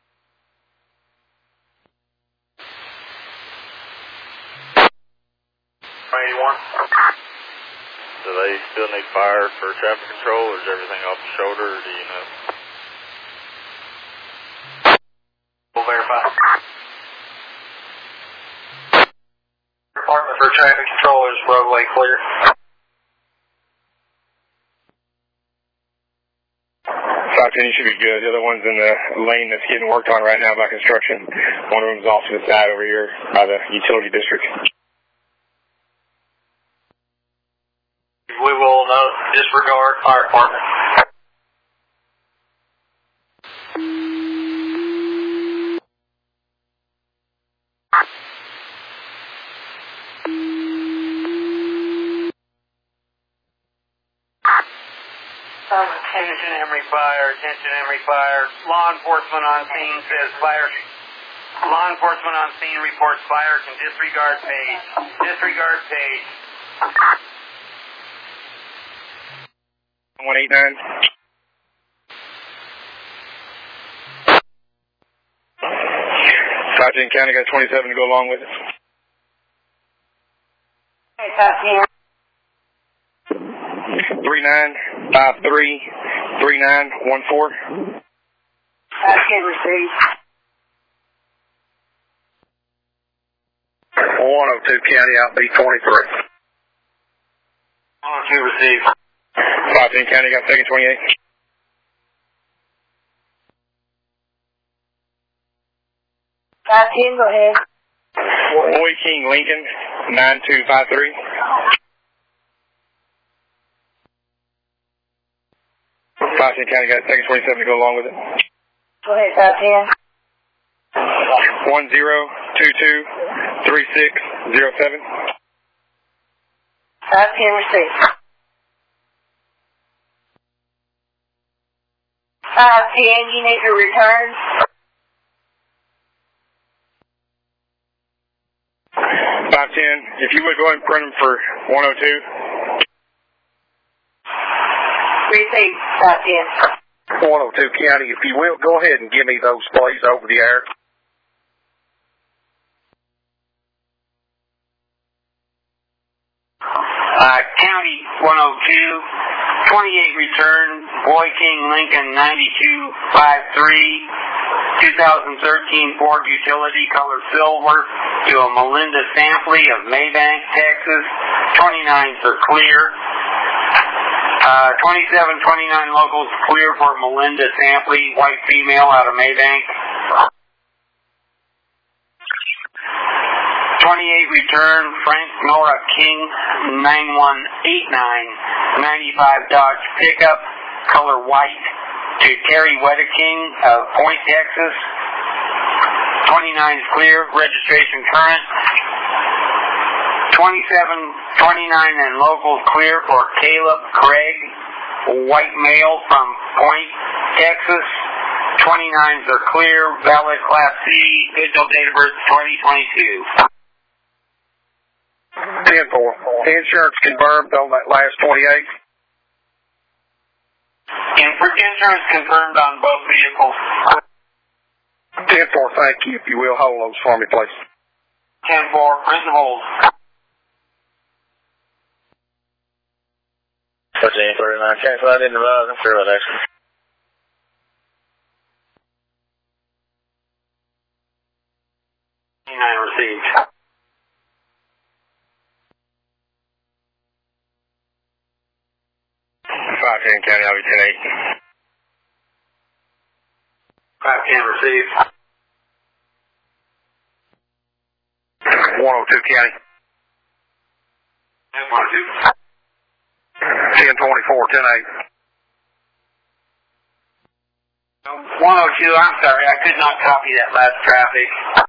[SPEAKER 1] eighty-one. Do they still need fire for traffic control, or is everything off the shoulder, or do you know?
[SPEAKER 4] verify. Department for traffic control is roadway clear.
[SPEAKER 2] five ten, you should be good. The other one's in the lane that's getting worked on right now by construction. One of them's off to the side over here by the utility district.
[SPEAKER 4] We will uh, disregard fire department.
[SPEAKER 6] Attention Emory Fire, attention Emory Fire. Law enforcement on scene says fire. Law enforcement on scene reports fire can disregard page. Disregard page.
[SPEAKER 2] one eight nine. five ten County got twenty-seven to go along with it.
[SPEAKER 5] Hey, five ten.
[SPEAKER 2] three nine five three three nine one four.
[SPEAKER 5] five ten received.
[SPEAKER 4] one oh two County out B twenty-three.
[SPEAKER 6] one oh two received.
[SPEAKER 2] five ten County got second twenty-eight.
[SPEAKER 5] five ten, go ahead.
[SPEAKER 2] Boy King Lincoln nine two five three. five ten County got second twenty-seven to go along with it.
[SPEAKER 5] Go ahead, five ten.
[SPEAKER 2] one zero two two three six zero seven.
[SPEAKER 5] five ten received. five ten, you need to return.
[SPEAKER 2] five ten, if you would go ahead and print them for one oh two.
[SPEAKER 5] Received, five ten.
[SPEAKER 4] one oh two County, if you will, go ahead and give me those, please, over the air.
[SPEAKER 6] Uh, County one oh two, twenty-eight return, Boy King Lincoln ninety-two five three, twenty thirteen Ford Utility color silver to a Melinda Sampley of Maybank, Texas. twenty-nines are clear. Uh, twenty-seven twenty-nine locals clear for Melinda Sampley, white female out of Maybank. twenty-eight return, Frank Nora King, nine one eight nine, ninety-five Dodge pickup, color white, to Terry Wedeking of Point, Texas. twenty-nine is clear, registration current. twenty-seven twenty-nine and locals clear for Caleb Craig, white male from Point, Texas. twenty-nines are clear, valid Class C, good till date of birth twenty twenty-two.
[SPEAKER 4] ten four. Insurance confirmed on that last twenty-eight.
[SPEAKER 6] Insurance confirmed on both vehicles.
[SPEAKER 4] ten four, thank you. If you will, hold those for me, please.
[SPEAKER 6] ten four, print and hold.
[SPEAKER 2] thirteen thirty-nine. Can't slide in the ride. I'm sure about that.
[SPEAKER 6] twenty-nine received.
[SPEAKER 2] five ten County, I'll be ten eight.
[SPEAKER 6] five ten received.
[SPEAKER 4] one oh two County.
[SPEAKER 6] one oh two.
[SPEAKER 4] ten twenty-four, ten eight.
[SPEAKER 6] one oh two, I'm sorry, I could not copy that last traffic.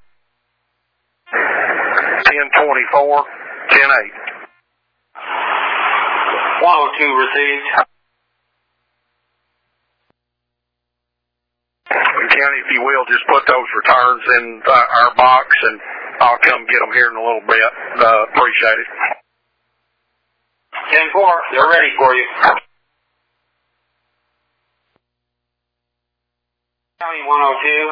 [SPEAKER 4] ten twenty-four, ten eight.
[SPEAKER 6] one oh two received.
[SPEAKER 4] County, if you will, just put those returns in uh, our box, and I'll come get them here in a little bit. Uh, appreciate it.
[SPEAKER 6] ten four, they're ready for you. County one oh two.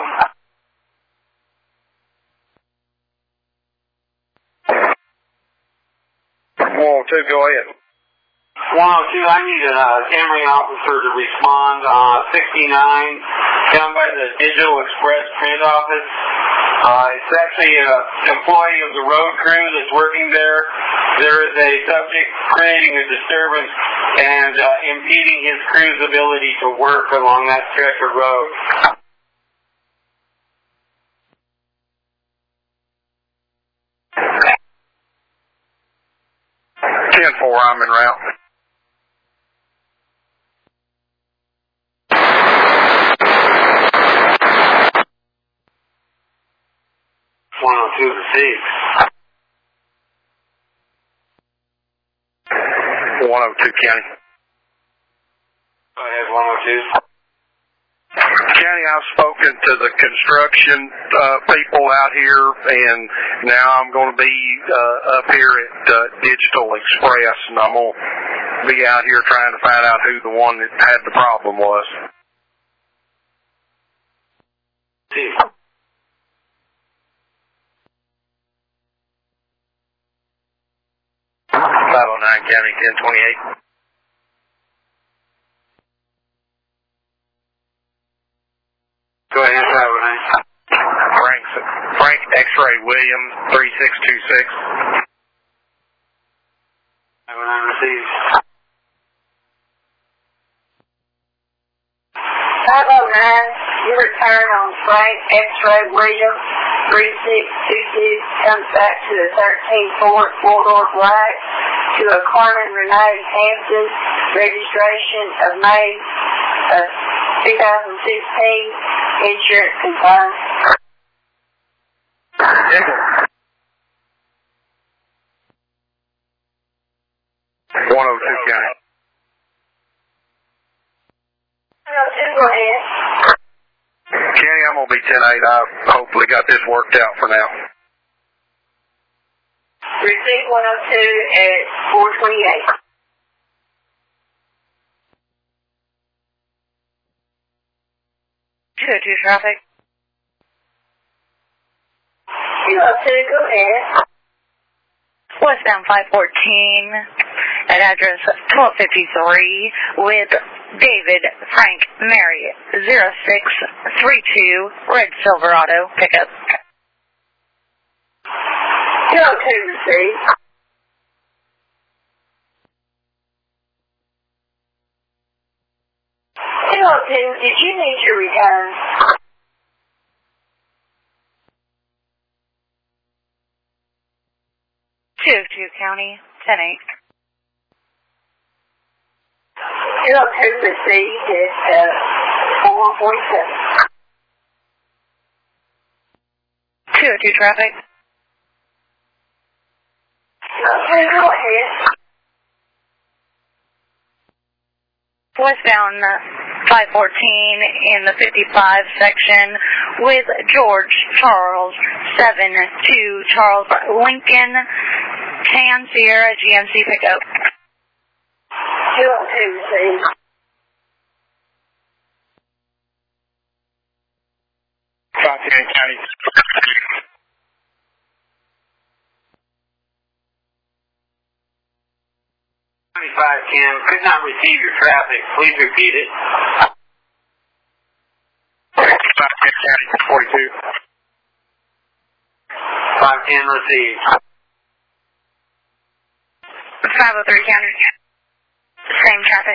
[SPEAKER 4] one oh two, go ahead.
[SPEAKER 6] one oh two, I need a uh, Camry officer to respond on uh, sixty-nine down by the Digital Express print office. Uh, it's actually an employee of the road crew that's working there. There is a subject creating a disturbance and uh, impeding his crew's ability to work along that stretch of road.
[SPEAKER 2] ten four, I'm en route.
[SPEAKER 6] one oh two received.
[SPEAKER 2] one oh two County.
[SPEAKER 6] Go ahead, one oh two.
[SPEAKER 2] County, I've spoken to the construction uh, people out here, and now I'm going to be uh, up here at uh, Digital Express, and I'm going to be out here trying to find out who the one that had the problem was.
[SPEAKER 6] See.
[SPEAKER 2] five oh nine County, ten twenty-eight.
[SPEAKER 6] Go ahead, five oh nine.
[SPEAKER 2] Frank, Frank X-Ray Williams, three six two six.
[SPEAKER 6] five oh nine received.
[SPEAKER 5] five oh nine, you return on Frank X-Ray Williams, three six two two, comes back to the thirteen Ford, four-door black, to a Carmen Renee Hampton, registration of May of two thousand sixteen, insurance confirmed.
[SPEAKER 2] one oh two County.
[SPEAKER 5] Go ahead.
[SPEAKER 2] County, I'm going to be ten eight. I've hopefully got this worked out for now.
[SPEAKER 5] Receipt one oh two at four twenty-eight.
[SPEAKER 7] two oh two traffic.
[SPEAKER 5] two oh two, go ahead.
[SPEAKER 7] Westbound five fourteen at address twelve fifty-three with David Frank Marriott, zero six three two, red Silverado pickup.
[SPEAKER 5] two oh two received. two oh two, did you need your return?
[SPEAKER 7] two oh two County, ten eight.
[SPEAKER 5] two oh two received at uh, four forty-seven.
[SPEAKER 7] two oh two traffic.
[SPEAKER 5] Okay, go ahead.
[SPEAKER 7] Westbound five fourteen in the fifty-five section with George Charles, seven two Charles Lincoln, Tan Sierra G M C pickup.
[SPEAKER 5] two oh two received.
[SPEAKER 2] Fontana County.
[SPEAKER 6] twenty-five ten, could not receive your traffic. Please repeat it.
[SPEAKER 2] Fontana County, forty-two.
[SPEAKER 6] five ten received.
[SPEAKER 7] five oh three County. Same traffic.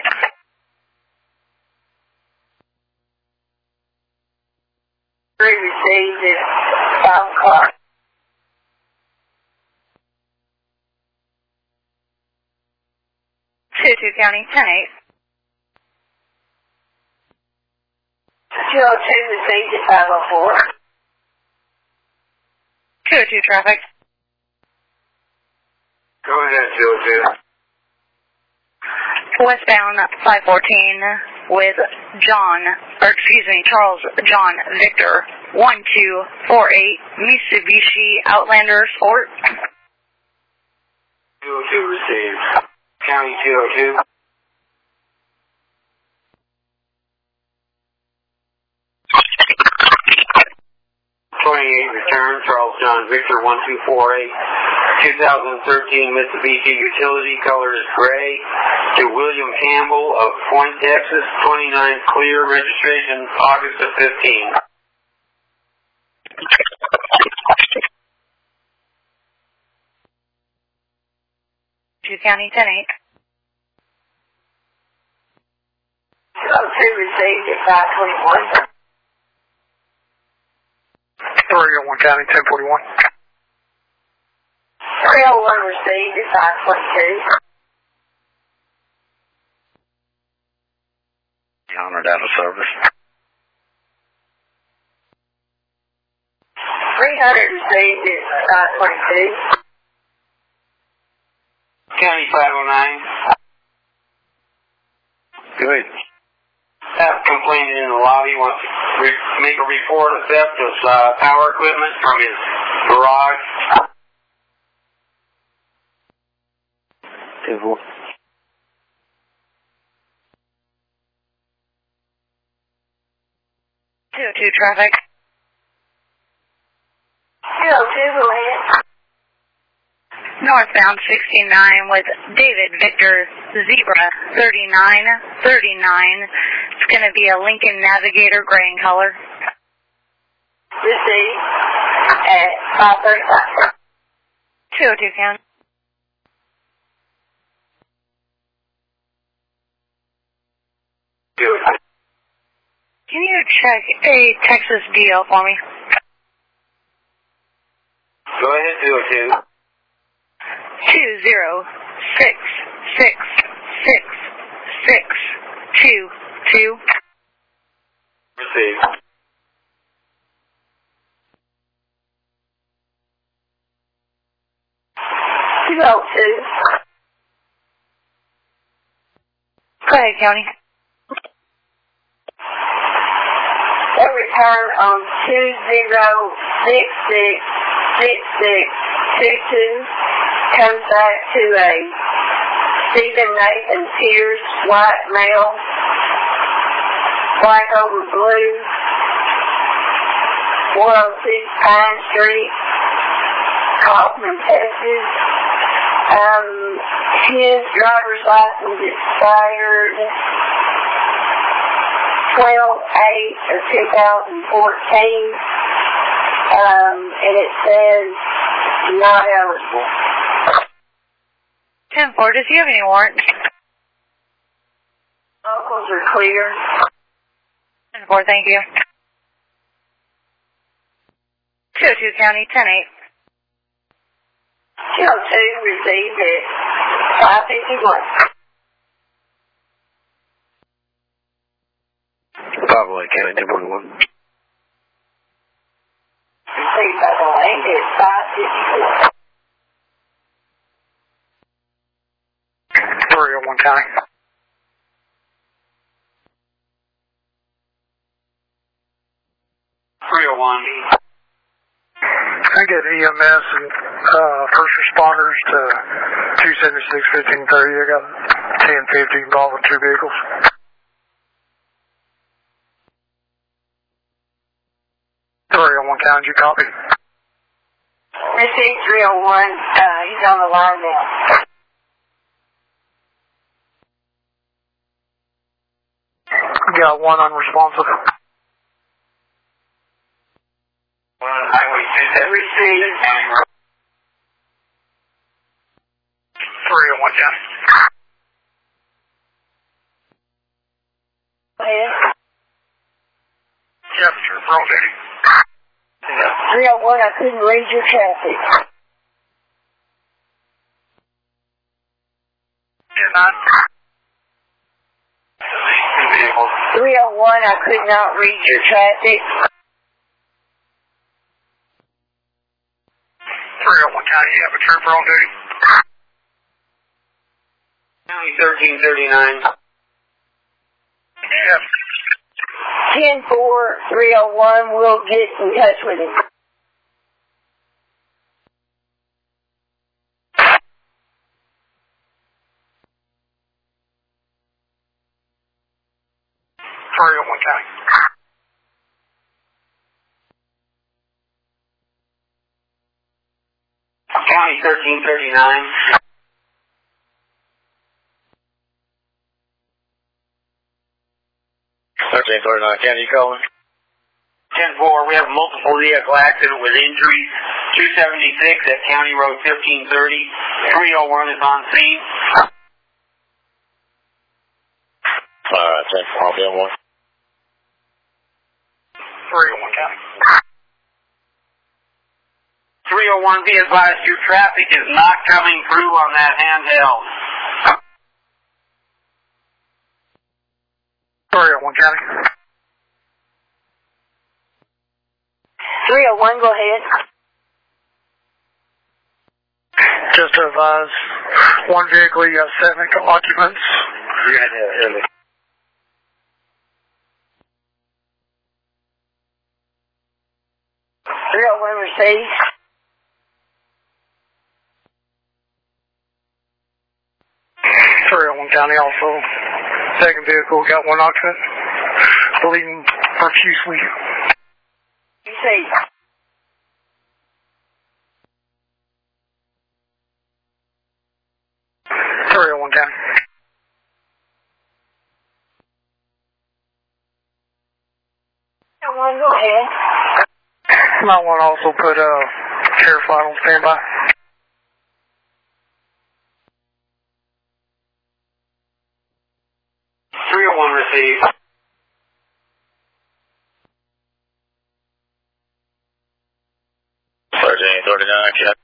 [SPEAKER 5] Three received at five o'clock.
[SPEAKER 7] two oh two County, ten eight.
[SPEAKER 5] two oh two received at five oh four.
[SPEAKER 7] two oh two traffic.
[SPEAKER 6] Go ahead, two oh two.
[SPEAKER 7] Westbound five fourteen with John, or excuse me, Charles John Victor, one two four eight Mitsubishi Outlander Sport.
[SPEAKER 6] two oh two received. County two oh two. twenty-eight return, Charles John Victor, one two four eight twenty thirteen Mitsubishi Utility, color is gray, to William Campbell of Point, Texas, twenty-nine clear, registration August of fifteen.
[SPEAKER 7] Two County ten eight.
[SPEAKER 5] Oh, two received at five twenty-one.
[SPEAKER 8] three oh one County ten forty-one.
[SPEAKER 5] three oh one received at five twenty-two.
[SPEAKER 2] Honored out of service.
[SPEAKER 5] three hundred received at five twenty-two.
[SPEAKER 6] County five oh nine.
[SPEAKER 2] Good.
[SPEAKER 6] Have complained in the lobby, wants to re- make a report of theft of uh, power equipment from his garage.
[SPEAKER 2] Two four.
[SPEAKER 7] two oh two traffic.
[SPEAKER 5] two oh two, go ahead.
[SPEAKER 7] Northbound sixty-nine with David Victor Zebra thirty-nine thirty-nine. It's going to be a Lincoln Navigator gray in color.
[SPEAKER 5] Received at five thirty-five.
[SPEAKER 7] two oh two County. Can you check a Texas D L for me?
[SPEAKER 6] Go ahead, two oh two.
[SPEAKER 7] Two zero six six six six two two.
[SPEAKER 6] Received.
[SPEAKER 5] two oh two.
[SPEAKER 7] Go ahead, County.
[SPEAKER 5] That return on two zero six six six six two two comes back to a Stephen Nathan Pierce, white male, black over blue, one oh six Pine Street, Kaufman, Texas. Um, his driver's license expired twelve eight of two thousand fourteen, um, and it says not eligible.
[SPEAKER 7] ten four, does he have any warrants?
[SPEAKER 5] Locals are clear.
[SPEAKER 7] ten four, thank you. two oh two County, ten eight.
[SPEAKER 5] two oh two received at five fifty-one.
[SPEAKER 2] five oh eight County ten forty-one.
[SPEAKER 5] Received by the lane at five fifty-four.
[SPEAKER 8] three oh one County.
[SPEAKER 6] three oh one.
[SPEAKER 8] I get E M S and uh, first responders to two seventy-six fifteen thirty. I got ten fifty involving two vehicles. three oh one County, you copy?
[SPEAKER 5] Received three oh one. Uh, he's on the line now.
[SPEAKER 8] Got one unresponsive.
[SPEAKER 6] One highway two
[SPEAKER 5] Received.
[SPEAKER 8] three oh one County.
[SPEAKER 5] Go ahead.
[SPEAKER 8] Yes, sir. Wrong duty.
[SPEAKER 5] three oh one, I couldn't read your traffic.
[SPEAKER 8] You're not.
[SPEAKER 5] three oh one, I could not read your traffic.
[SPEAKER 8] three oh one County, you have a trooper on duty.
[SPEAKER 6] County thirteen thirty-nine.
[SPEAKER 8] Yes.
[SPEAKER 5] ten four, three oh one, we'll get in touch with him.
[SPEAKER 8] three oh one County.
[SPEAKER 6] County thirteen thirty-nine.
[SPEAKER 2] thirteen thirty-nine, County, you calling?
[SPEAKER 6] ten four, we have a multiple vehicle accident with injuries. two seventy-six at County Road fifteen thirty. three oh one is on scene.
[SPEAKER 2] Alright, ten four, I'll be on one.
[SPEAKER 4] three oh one, County.
[SPEAKER 6] three oh one, be advised your traffic is not coming through on that handheld.
[SPEAKER 8] three oh one, County.
[SPEAKER 5] three oh one, go ahead.
[SPEAKER 8] Just to advise, one vehicle, you have seven occupants.
[SPEAKER 2] You got that early.
[SPEAKER 5] three oh one, received.
[SPEAKER 8] three oh one, County, also. Second vehicle, got one occupant. Bleeding profusely.
[SPEAKER 5] Received.
[SPEAKER 8] three oh one, County.
[SPEAKER 5] three oh one, go ahead.
[SPEAKER 8] Might want to also put uh, Sheriff Flight on standby.
[SPEAKER 6] three oh one received.
[SPEAKER 2] thirteen thirty-nine, County.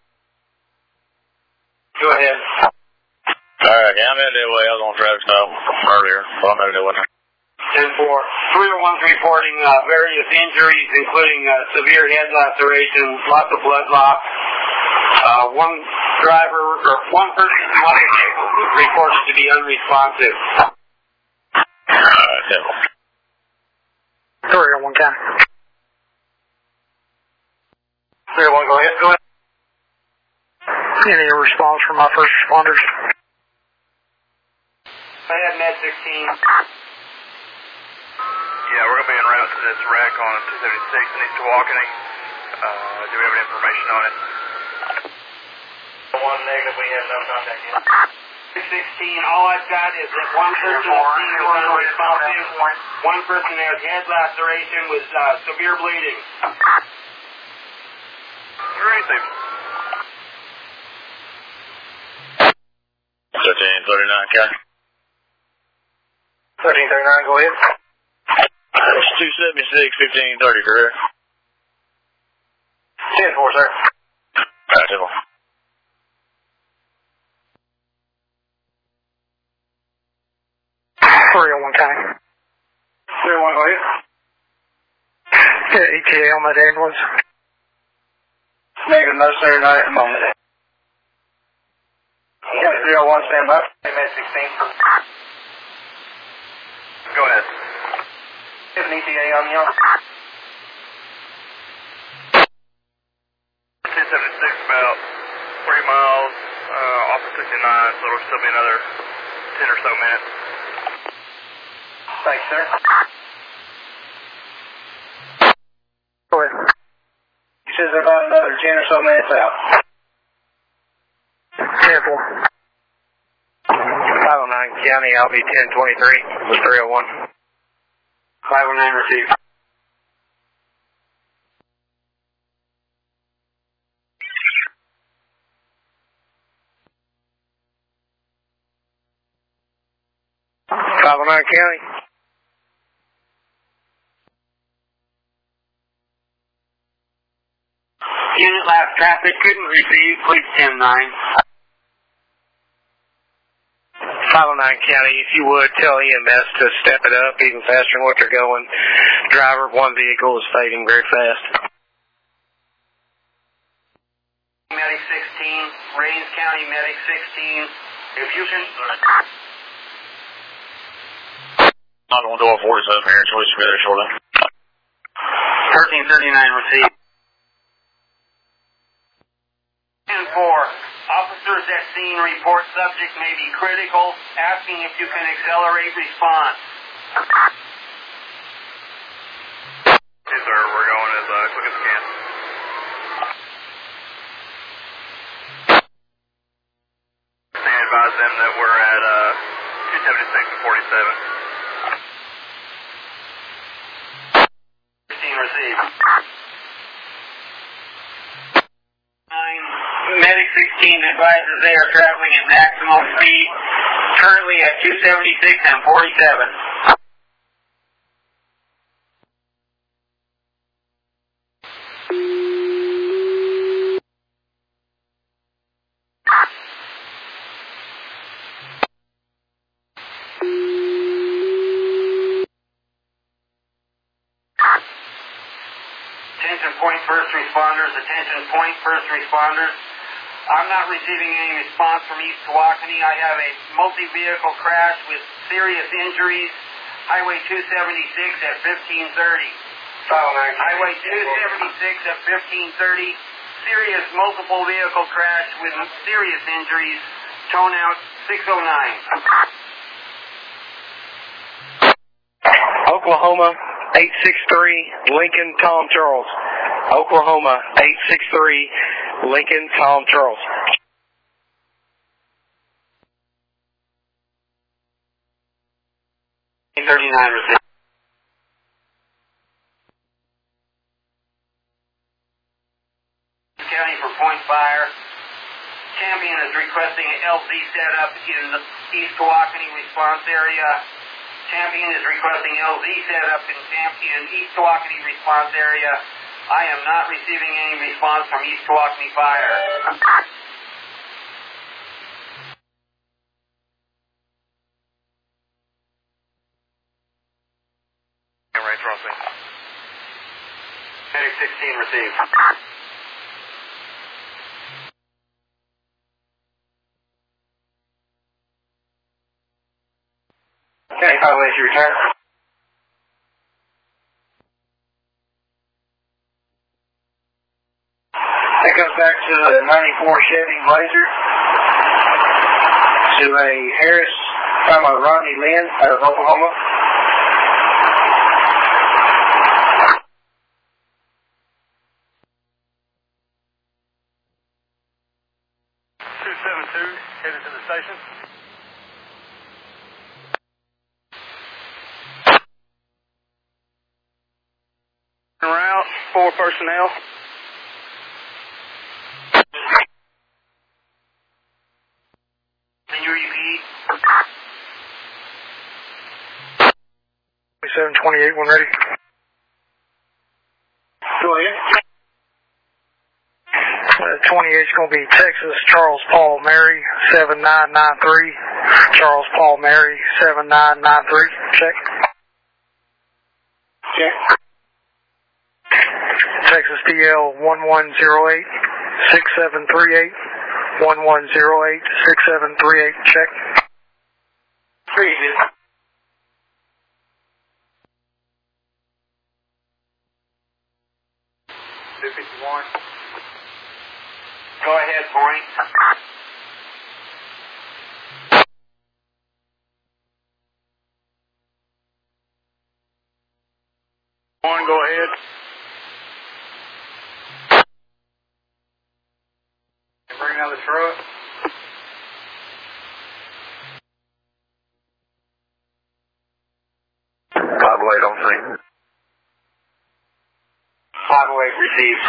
[SPEAKER 6] Go ahead.
[SPEAKER 2] Alright, yeah, I'm in that way. I was on traffic stop earlier, so I'm in that way now.
[SPEAKER 6] ten four, three oh one's reporting uh, various injuries, including uh, severe head lacerations, lots of blood loss. Uh, one driver, or one person in one vehicle was reported to be unresponsive.
[SPEAKER 2] Alright, ten four.
[SPEAKER 8] three oh one, County.
[SPEAKER 6] three oh one, go ahead. Go ahead.
[SPEAKER 8] Any response from my first responders?
[SPEAKER 6] I had Med sixteen.
[SPEAKER 1] Yeah, we're going to be en route to this wreck on two seventy-six in East Tawakoni. Uh, do we have any information on it?
[SPEAKER 4] One negative, we have no contact yet.
[SPEAKER 6] six sixteen, all I've got is that one person is unresponsive. One person has head laceration with uh, severe bleeding.
[SPEAKER 1] Received.
[SPEAKER 2] thirteen thirty-nine, County.
[SPEAKER 4] thirteen thirty-nine, go ahead.
[SPEAKER 2] It's two seventy-six, fifteen thirty, correct?
[SPEAKER 4] ten four, sir.
[SPEAKER 2] Alright, ten four.
[SPEAKER 8] three oh one, County.
[SPEAKER 4] three oh one, go ahead.
[SPEAKER 8] Yeah, E T A on that ambulance.
[SPEAKER 4] Negative, no, sir, not at the moment. Yeah, three oh one, stand by. Med sixteen.
[SPEAKER 1] Go ahead.
[SPEAKER 4] Have an E T A on you.
[SPEAKER 1] two seventy-six, about three miles uh, off of sixty-nine, so it'll still be another ten or so minutes.
[SPEAKER 4] Thanks, sir.
[SPEAKER 8] Go ahead.
[SPEAKER 4] He says they're about another ten or so minutes out.
[SPEAKER 8] ten four.
[SPEAKER 2] five oh nine, County, I'll be ten twenty-three with three oh one.
[SPEAKER 6] five oh nine received.
[SPEAKER 2] five oh nine, County.
[SPEAKER 6] Unit last traffic couldn't receive, please ten nine.
[SPEAKER 2] five oh nine, County, if you would, tell E M S to step it up even faster than what they're going. Driver of one vehicle is fading very fast.
[SPEAKER 6] Medic sixteen, Rains County Medic sixteen, if you can...
[SPEAKER 2] I'm going to go forty-seven here, so we should be there shortly.
[SPEAKER 6] thirteen thirty-nine received. ten four, officers at scene report subject may be critical, asking if you can accelerate response.
[SPEAKER 1] Yes, sir, we're going as uh, quick as we can.
[SPEAKER 6] fourteen advises they are traveling at maximum speed, currently at two seventy-six and forty-seven.
[SPEAKER 4] Attention point first responders, attention point first responders. I'm not receiving any response from East Tawakoni. I have a multi-vehicle crash with serious injuries. Highway two seventy-six at fifteen thirty. Highway two seventy-six at fifteen thirty. Serious multiple vehicle crash with serious injuries. Tone out six oh nine.
[SPEAKER 2] Oklahoma, eight six three, Lincoln, Tom Charles. Oklahoma, eight six three, Lincoln, Tom Charles.
[SPEAKER 6] thirty-nine received.
[SPEAKER 4] County for point fire. Champion is requesting an L Z setup in the East Tawakoni response area. Champion is requesting L Z setup in Champion East Tawakoni response area. I am not receiving any response from East Tawakoni Fire.
[SPEAKER 1] Range crossing.
[SPEAKER 4] Medic sixteen received.
[SPEAKER 6] Okay, highway to return. That goes back to the ninety-four Chevy Blazer. To a Harris from a Ronnie Lynn out of Oklahoma.
[SPEAKER 4] two seven two, headed to the station. Route, four personnel. Can you repeat?
[SPEAKER 8] seven twenty-eight, one ready.
[SPEAKER 6] Go ahead.
[SPEAKER 8] Uh, twenty-eight is going to be Texas, Charles Paul Mary, seven nine nine three. Charles Paul Mary, seven nine nine three. Check.
[SPEAKER 6] Check.
[SPEAKER 8] Texas D L one one zero eight, six seven three eight. one one zero eight, six seven three eight. Check.
[SPEAKER 6] Three.
[SPEAKER 4] two fifty-one. Go ahead, point. One, go ahead. Bring out the truck.
[SPEAKER 2] five oh eight on scene.
[SPEAKER 6] five oh eight received.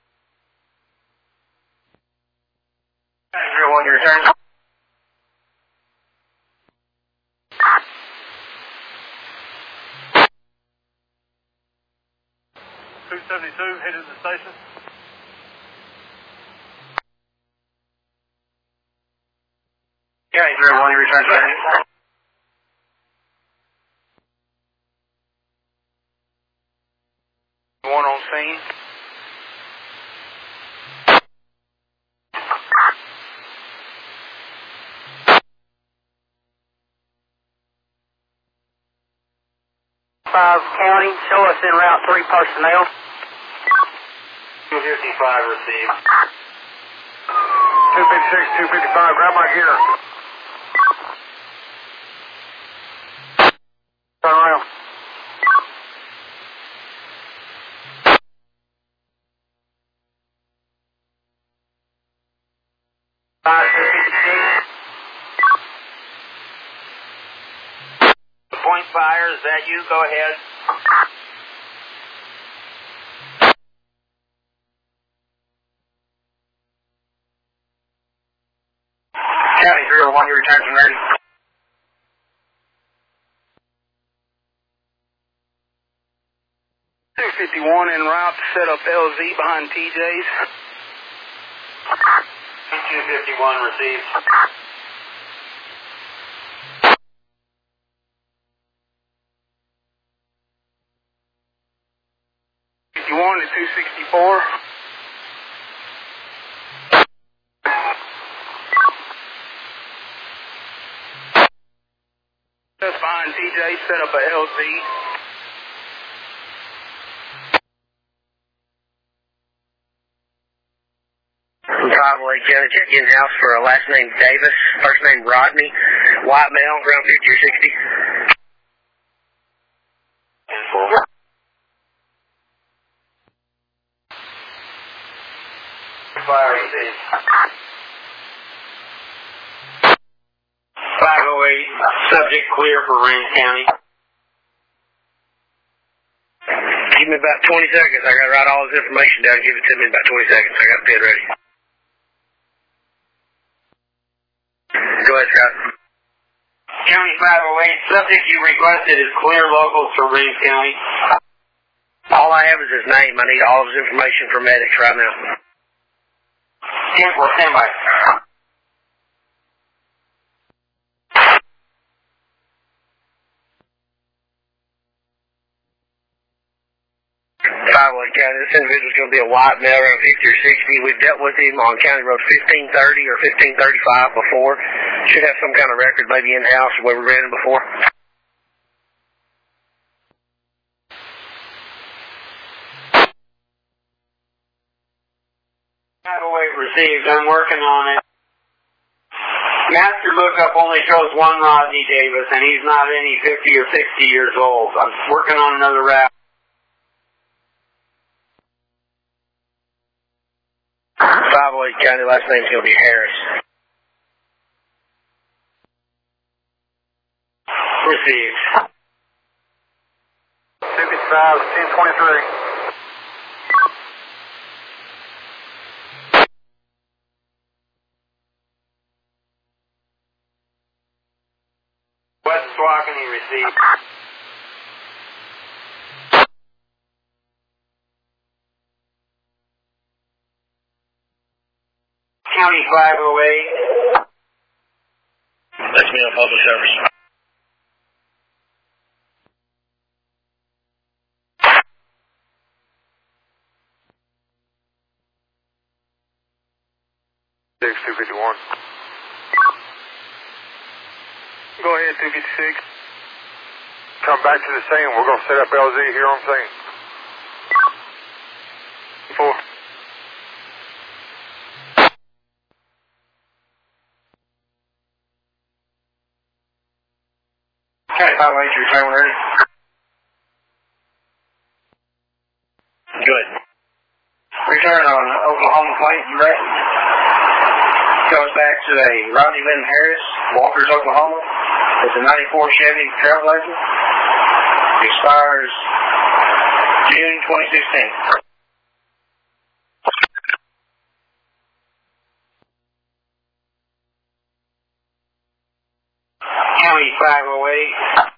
[SPEAKER 6] zero one, your return.
[SPEAKER 4] two seventy-two, headed to the station.
[SPEAKER 6] Okay, zero one, your return, sir.
[SPEAKER 4] One on scene.
[SPEAKER 6] Five County, show us in Route three personnel.
[SPEAKER 4] two fifty-five received.
[SPEAKER 8] two fifty-six, two fifty-five, grab my gear. Turn around.
[SPEAKER 4] Five, two fifty-six. Point fire, is that you? Go ahead. fifty-one en route to set up L Z behind T J's.
[SPEAKER 3] two fifty-one received.
[SPEAKER 4] fifty-one to two sixty-four. Just behind T J, set up a L Z.
[SPEAKER 9] five oh eight County, check in-house for a last name Davis, first name Rodney, white male, around fifty or sixty.
[SPEAKER 3] Fire received.
[SPEAKER 6] five oh eight, subject clear for Range County.
[SPEAKER 9] Give me about twenty seconds. I got to write all this information down. Give it to me in about twenty seconds. I got the pen ready. Go ahead, Scott.
[SPEAKER 6] County five oh eight, subject you requested is clear locals for Range County.
[SPEAKER 9] All I have is his name. I need all of his information for medics right now.
[SPEAKER 6] ten four, stand by.
[SPEAKER 9] five oh eight County, this individual is going to be a white male around fifty or sixty. We've dealt with him on County Road fifteen thirty or fifteen thirty-five before. Should have some kind of record maybe in-house where we ran him before.
[SPEAKER 6] five oh eight received. I'm working on it. Master lookup only shows one Rodney Davis, and he's not any fifty or sixty years old. I'm working on another route.
[SPEAKER 9] five oh eight County, last name's going to be Harris.
[SPEAKER 6] Received.
[SPEAKER 8] two fifty-five, ten twenty-three.
[SPEAKER 6] West Swakony received. County five oh eight.
[SPEAKER 9] That's me on public service.
[SPEAKER 8] six two fifty-one.
[SPEAKER 4] Go ahead, two fifty-six.
[SPEAKER 8] Come back to the scene. We're going to set up L Z here on scene.
[SPEAKER 4] Four.
[SPEAKER 6] County five oh eight, return ready.
[SPEAKER 9] Good.
[SPEAKER 6] Return on Oklahoma plate, you ready? Goes back to a Rodney Lynn Harris, Walkers, Oklahoma. It's a ninety-four Chevy Trailblazer. Expires June twenty sixteen. County five oh eight.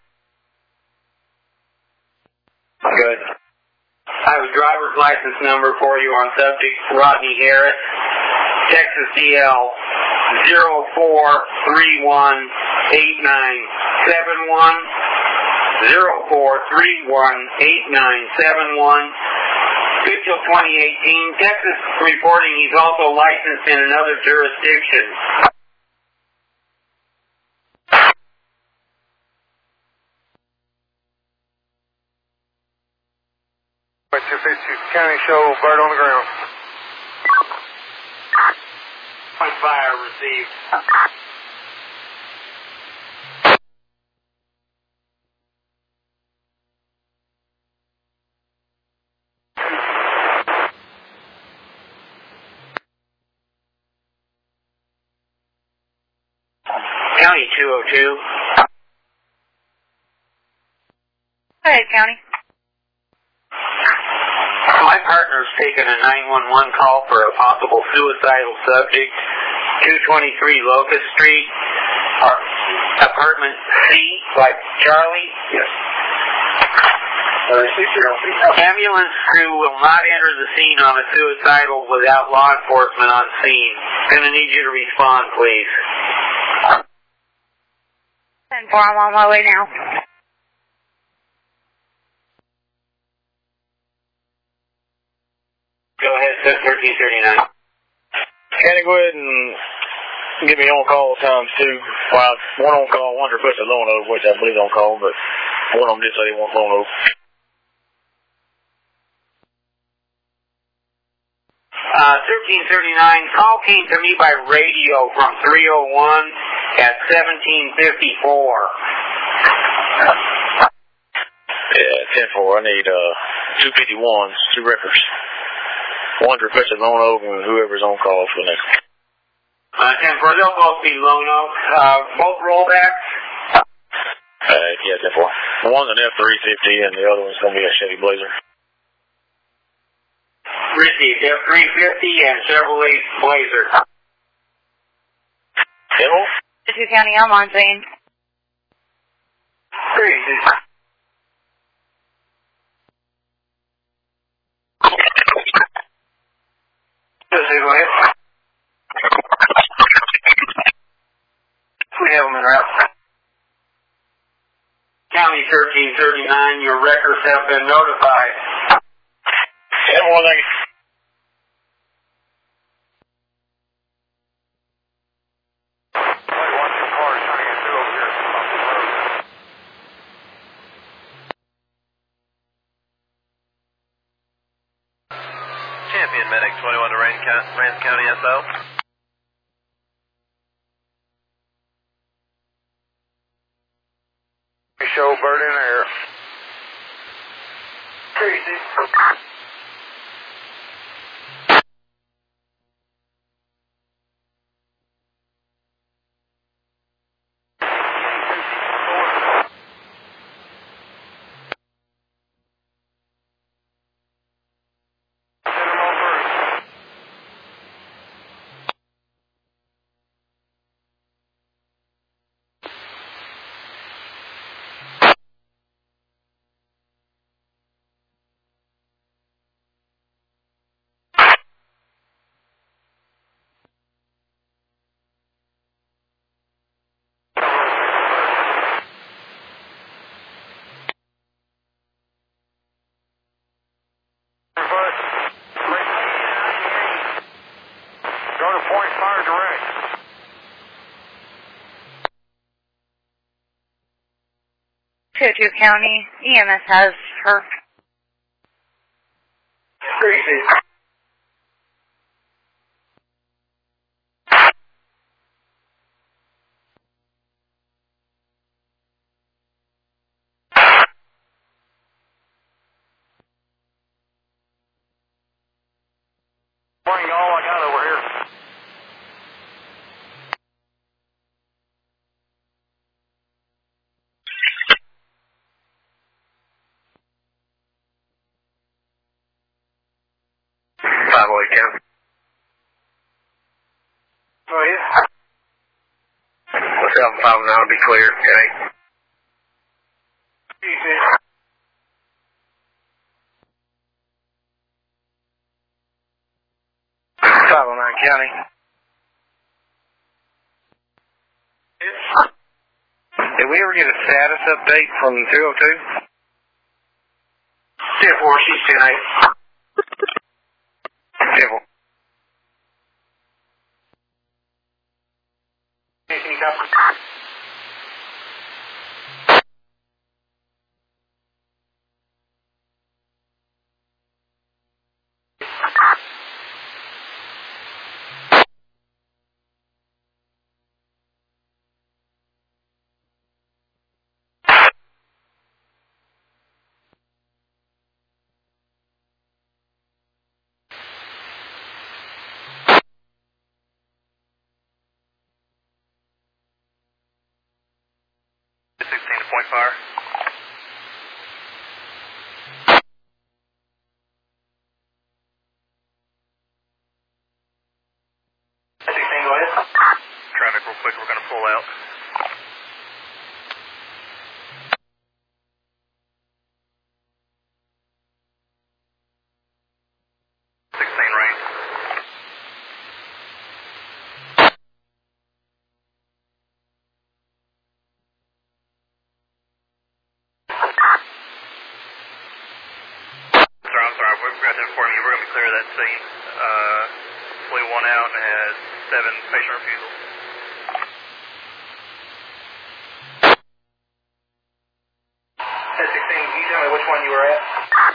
[SPEAKER 9] Good.
[SPEAKER 6] I have a driver's license number for you on subject Rodney Harris. Texas D L zero four three one eight nine seven one. zero four three one eight nine seven one. Good till twenty eighteen. Texas reporting he's also licensed in another jurisdiction.
[SPEAKER 8] two fifty County show, bird on the ground.
[SPEAKER 6] Point fire received. County two oh two.
[SPEAKER 7] Go ahead, County.
[SPEAKER 6] My partner's taken a nine one one call for a possible suicidal subject. two twenty-three Locust Street, apartment C, like Charlie. Yes. Ambulance crew will not enter the scene on a suicidal without law enforcement on scene. Gonna need you to respond, please.
[SPEAKER 7] ten four, I'm on my way now.
[SPEAKER 6] Go ahead, set thirteen thirty-nine.
[SPEAKER 9] Can you go ahead and give me on-call times two? Well, one on-call, one's requested loan over, which I believe is on-call, but one of them did say they want loan over.
[SPEAKER 6] Uh, thirteen thirty-nine, call came to me by radio from three oh one at seventeen fifty-four.
[SPEAKER 9] Yeah, ten four, I need uh, two fifty-ones, two records. One's requested loan over and whoever's on call for the next one.
[SPEAKER 6] Uh, ten four, they'll both be loan over. Uh, both rollbacks?
[SPEAKER 9] Uh, yeah, ten four. One's an F three fifty and the other one's going to be a Chevy Blazer.
[SPEAKER 6] Received F three fifty and Chevrolet Blazer.
[SPEAKER 9] Hello?
[SPEAKER 7] Two County, I'm on scene.
[SPEAKER 6] Crazy. Go ahead. We have them in route. County thirteen thirty-nine, your records have been notified.
[SPEAKER 9] ten one, thank you.
[SPEAKER 10] Champion Medic twenty-one to Rand County S O.
[SPEAKER 8] Show bird in air.
[SPEAKER 6] Crazy.
[SPEAKER 7] Two County, E M S has her.
[SPEAKER 6] Crazy.
[SPEAKER 8] Bring all I got over here.
[SPEAKER 9] five oh eight, County.
[SPEAKER 6] Go ahead.
[SPEAKER 9] seven five nine will be clear, okay?
[SPEAKER 6] Easy.
[SPEAKER 9] five oh nine, County. Did we ever get a status update from two oh two?
[SPEAKER 6] ten four, she's ten eight.
[SPEAKER 9] Civil.
[SPEAKER 10] sixteen to point fire.
[SPEAKER 6] sixteen, go ahead.
[SPEAKER 10] Traffic real quick, we're going to pull out.
[SPEAKER 1] we've got to inform you, we're going to be clear of that scene. Uh, flew one out and has seven patient refusals.
[SPEAKER 3] ten sixteen, can you tell me which one you were at?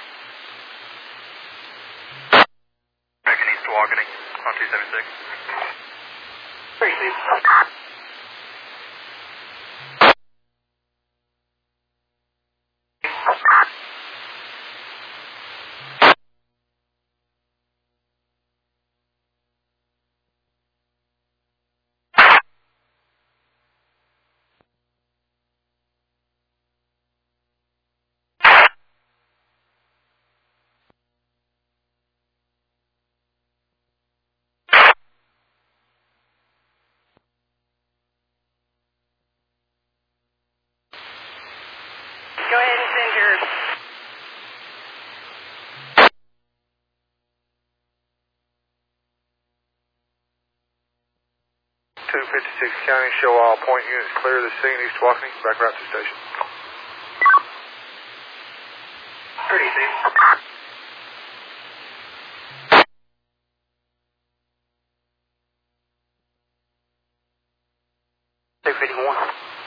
[SPEAKER 1] Back in East Tawakoni on two seventy-six.
[SPEAKER 3] Three, Steve.
[SPEAKER 5] Go ahead and send your...
[SPEAKER 8] two fifty-six County, show all point units clear of the scene, East Tawakoni, back route to station.
[SPEAKER 3] Pretty, Steve. two fifty-one.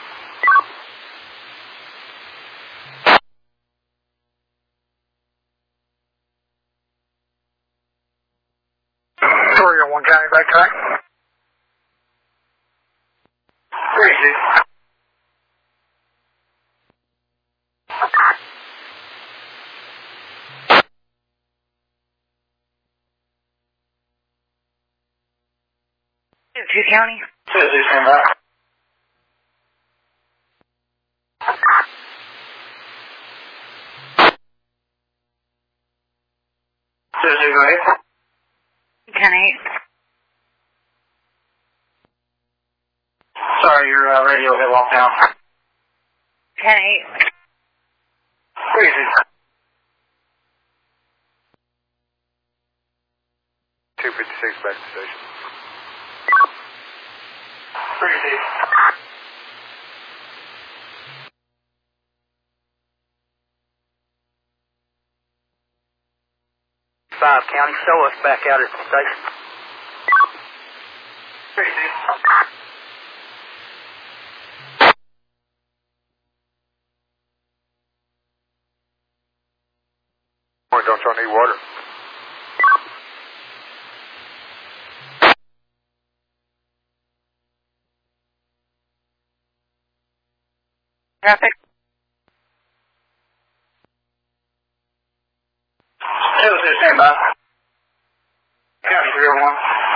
[SPEAKER 8] three oh one County, back track.
[SPEAKER 3] Three, Steve.
[SPEAKER 7] Two County.
[SPEAKER 3] Two, Steve, stand by. Two, Steve, go ahead.
[SPEAKER 7] ten eight.
[SPEAKER 3] Sorry, your uh, radio got locked down.
[SPEAKER 7] ten eight.
[SPEAKER 3] Three, Steve.
[SPEAKER 8] two fifty-six, back to station.
[SPEAKER 3] Three, Steve.
[SPEAKER 9] Five County, show us back out at the station.
[SPEAKER 3] Three, Steve.
[SPEAKER 8] Point, don't y'all need water?
[SPEAKER 7] Traffic.
[SPEAKER 3] Two, Steve, stand by. County three oh one.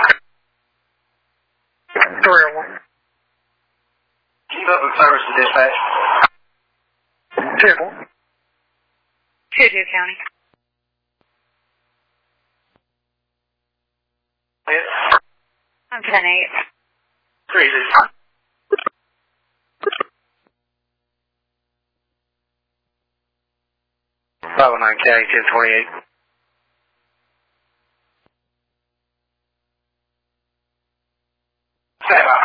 [SPEAKER 8] three oh one.
[SPEAKER 3] Keep up with service to dispatch.
[SPEAKER 8] Temple.
[SPEAKER 7] Two two County.
[SPEAKER 3] Hit.
[SPEAKER 7] I'm ten eight.
[SPEAKER 3] Three, Steve.
[SPEAKER 9] five oh nine County, ten twenty-eight.
[SPEAKER 3] Stand by.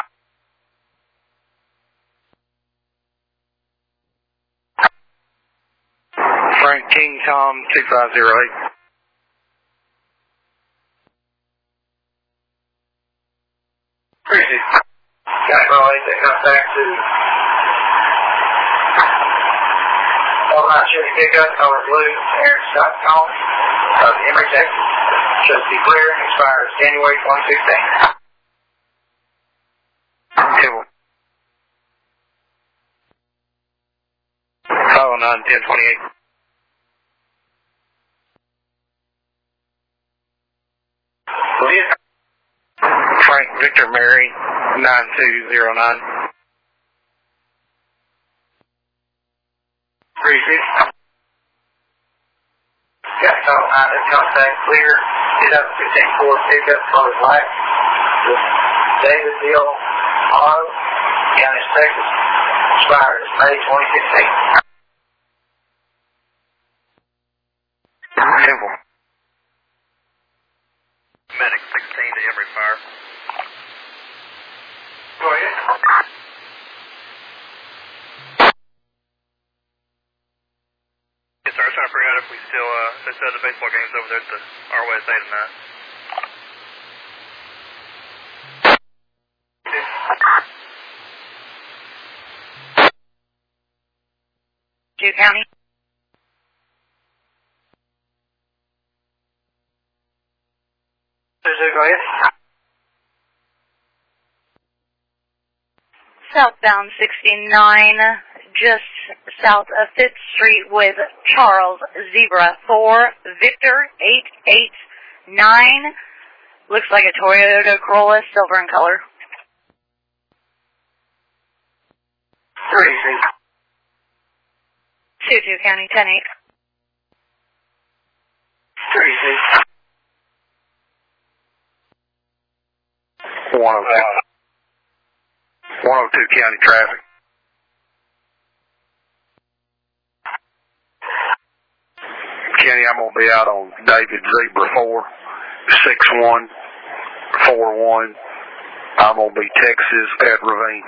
[SPEAKER 9] Frank King Tom, two five zero eight.
[SPEAKER 3] Three, Steve. Got to eight that comes back to all night Chevy pickup, color blue, Aaron Scott Collins, of Emory, Texas. Should be clear, expires January twenty sixteen.
[SPEAKER 9] Temple. five oh nine, ten twenty-eight.
[SPEAKER 3] Leah.
[SPEAKER 9] Frank Victor Mary, nine two zero nine.
[SPEAKER 3] Three, Steve. Got to call nine that comes back clear. two thousand fifteen Ford pickup, color black. With David Bill Auto, County, Texas. Expires May twenty sixteen.
[SPEAKER 9] Temple.
[SPEAKER 1] Medic sixteen to Emory Fire.
[SPEAKER 3] Go ahead.
[SPEAKER 1] Yes, sir. was trying to figure out if we still, uh, they said the baseball game's over there at the R W S A tonight.
[SPEAKER 7] Duke County.
[SPEAKER 3] Go ahead.
[SPEAKER 7] Southbound sixty-nine, just south of fifth Street with Charles, Zebra four, Victor eight eight nine. Looks like a Toyota Corolla, silver in color.
[SPEAKER 3] Three.
[SPEAKER 7] Two two County, ten eight.
[SPEAKER 3] Three.
[SPEAKER 2] one oh two. one oh two County traffic. Kenny, I'm going to be out on David Zebra four, six one four one. I'm going to be Texas at Ravine.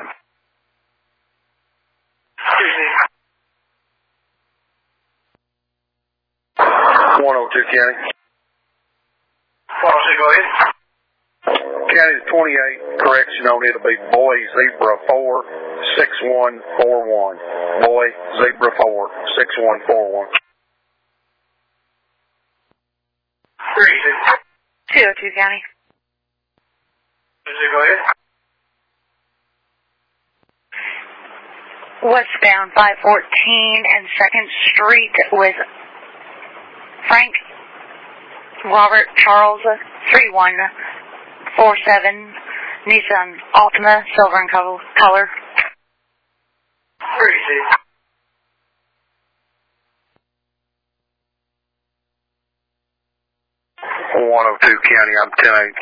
[SPEAKER 2] one oh two County.
[SPEAKER 3] one oh two, go ahead.
[SPEAKER 2] County twenty-eight, correction on it'll be Boy Zebra four, six one four one. Boy Zebra four, six one four one.
[SPEAKER 3] Three.
[SPEAKER 7] two oh two County.
[SPEAKER 3] Go ahead.
[SPEAKER 7] Westbound five fourteen and second Street with Frank Robert Charles three one four seven Nissan Altima, silver in color.
[SPEAKER 3] Three.
[SPEAKER 2] one oh two County, I'm ten eight.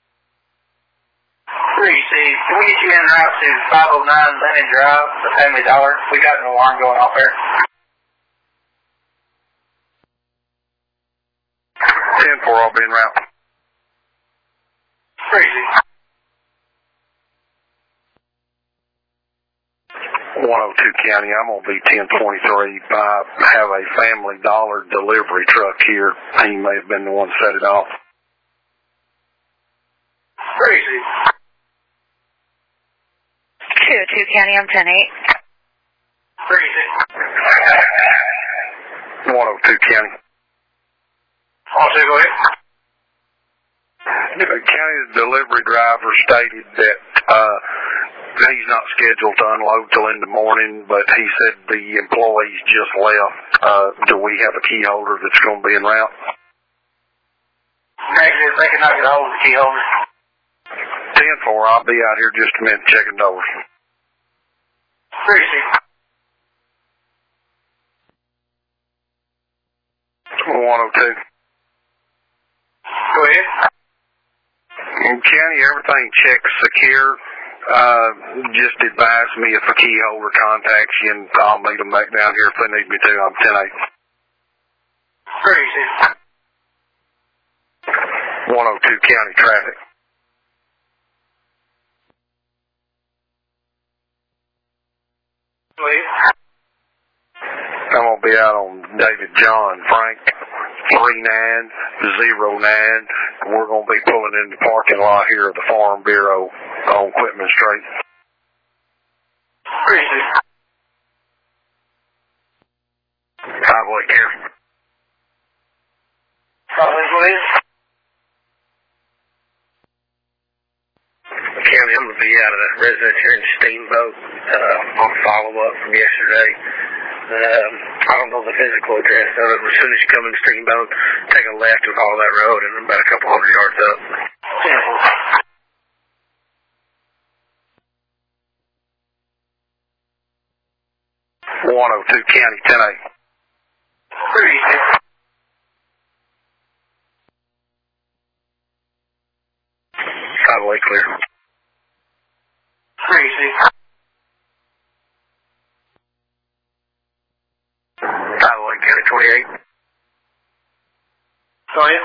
[SPEAKER 3] Three, see, can we get you in route to five oh nine Lennon Drive, the Family Dollar? We got an alarm going off there.
[SPEAKER 2] ten four, I'll be en route.
[SPEAKER 3] Crazy.
[SPEAKER 2] one oh two County, I'm going to be ten twenty-three. I have a Family Dollar delivery truck here. He may have been the one that set it off.
[SPEAKER 3] Crazy.
[SPEAKER 7] two oh two County, I'm ten eight.
[SPEAKER 3] Crazy.
[SPEAKER 2] one oh two County.
[SPEAKER 3] Also, go ahead.
[SPEAKER 2] The county delivery driver stated that uh, he's not scheduled to unload till in the morning, but he said the employees just left. Uh, do we have a key holder that's going to be en route?
[SPEAKER 3] Actually, if they can not get hold of the key holder.
[SPEAKER 2] ten four, I'll be out here just a minute checking doors.
[SPEAKER 3] Crazy.
[SPEAKER 2] one oh two.
[SPEAKER 3] Go ahead.
[SPEAKER 2] County, everything checks secure. Uh, just advise me if a key holder contacts you, and I'll meet them back down here if they need me to. I'm ten eight.
[SPEAKER 3] Crazy.
[SPEAKER 2] one oh two County traffic.
[SPEAKER 3] Go ahead.
[SPEAKER 2] I'm going to be out on David John Frank, three nine zero nine. We're going to be pulling in the parking lot here of the Farm Bureau on Quitman Street.
[SPEAKER 3] Crazy.
[SPEAKER 2] Highway here.
[SPEAKER 3] Probably what is.
[SPEAKER 9] County, I'm going to be out of the residence here in Steamboat uh, on follow-up from yesterday. Um, I don't know the physical address of it, but as soon as you come in Steamboat, take a left and follow that road, and I'm about a couple hundred yards up.
[SPEAKER 2] one oh two County, ten eight.
[SPEAKER 3] Pretty easy.
[SPEAKER 2] Highway clear.
[SPEAKER 3] Pretty easy.
[SPEAKER 9] Highway County twenty-eight.
[SPEAKER 3] Go ahead.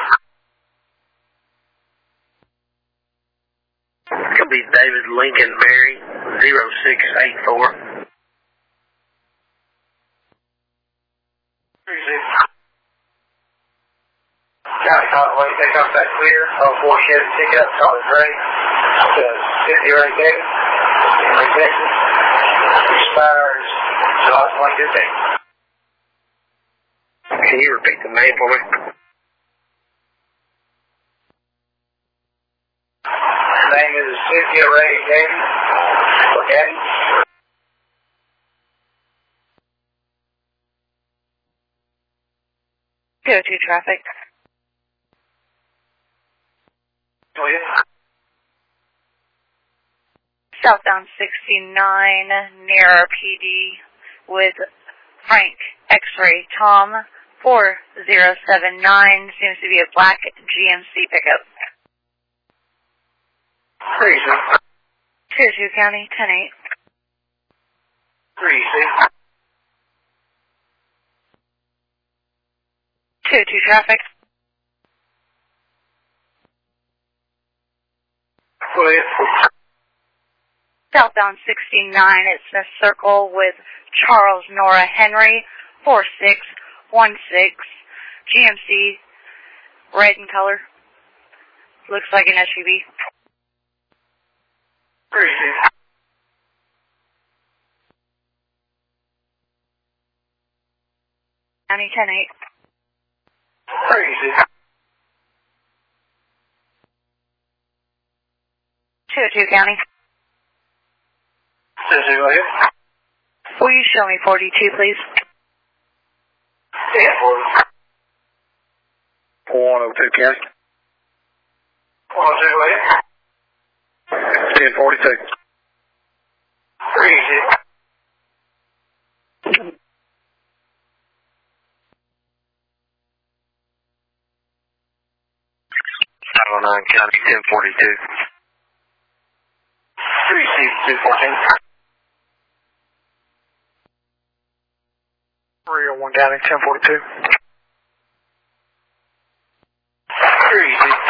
[SPEAKER 9] It's going to be David Lincoln Berry, zero six eight four.
[SPEAKER 3] Pretty easy. Conway, take off that clear. Oh, four Chevy pickup, Charlie Gray. The fifty right there. And rejected. Expires July twenty-fifth.
[SPEAKER 9] Can you repeat the name for me?
[SPEAKER 3] His name is Cynthia Ray Gavin. Or Gavin.
[SPEAKER 7] Go to traffic.
[SPEAKER 3] Oh, yeah.
[SPEAKER 7] Southbound sixty-nine near our P D with Frank X-Ray Tom four zero seven nine. Seems to be a black G M C pickup.
[SPEAKER 3] Crazy.
[SPEAKER 7] Sioux County, ten eight.
[SPEAKER 3] Crazy.
[SPEAKER 7] two two traffic.
[SPEAKER 3] Go ahead.
[SPEAKER 7] Southbound sixty-nine, it's a circle with Charles Nora Henry, four six one six, G M C, red in color. Looks like an S U V.
[SPEAKER 3] Crazy.
[SPEAKER 7] County ten eight.
[SPEAKER 3] Crazy.
[SPEAKER 7] two two County.
[SPEAKER 3] City, go ahead.
[SPEAKER 7] Will you show me forty-two, please?
[SPEAKER 3] Yeah, forty.
[SPEAKER 9] one oh two County.
[SPEAKER 3] one oh two, go ahead.
[SPEAKER 9] ten forty-two.
[SPEAKER 3] Crazy.
[SPEAKER 9] five oh nine County, ten forty-two.
[SPEAKER 3] Receive two fourteen.
[SPEAKER 8] three oh one County, ten forty-two.
[SPEAKER 3] Crazy.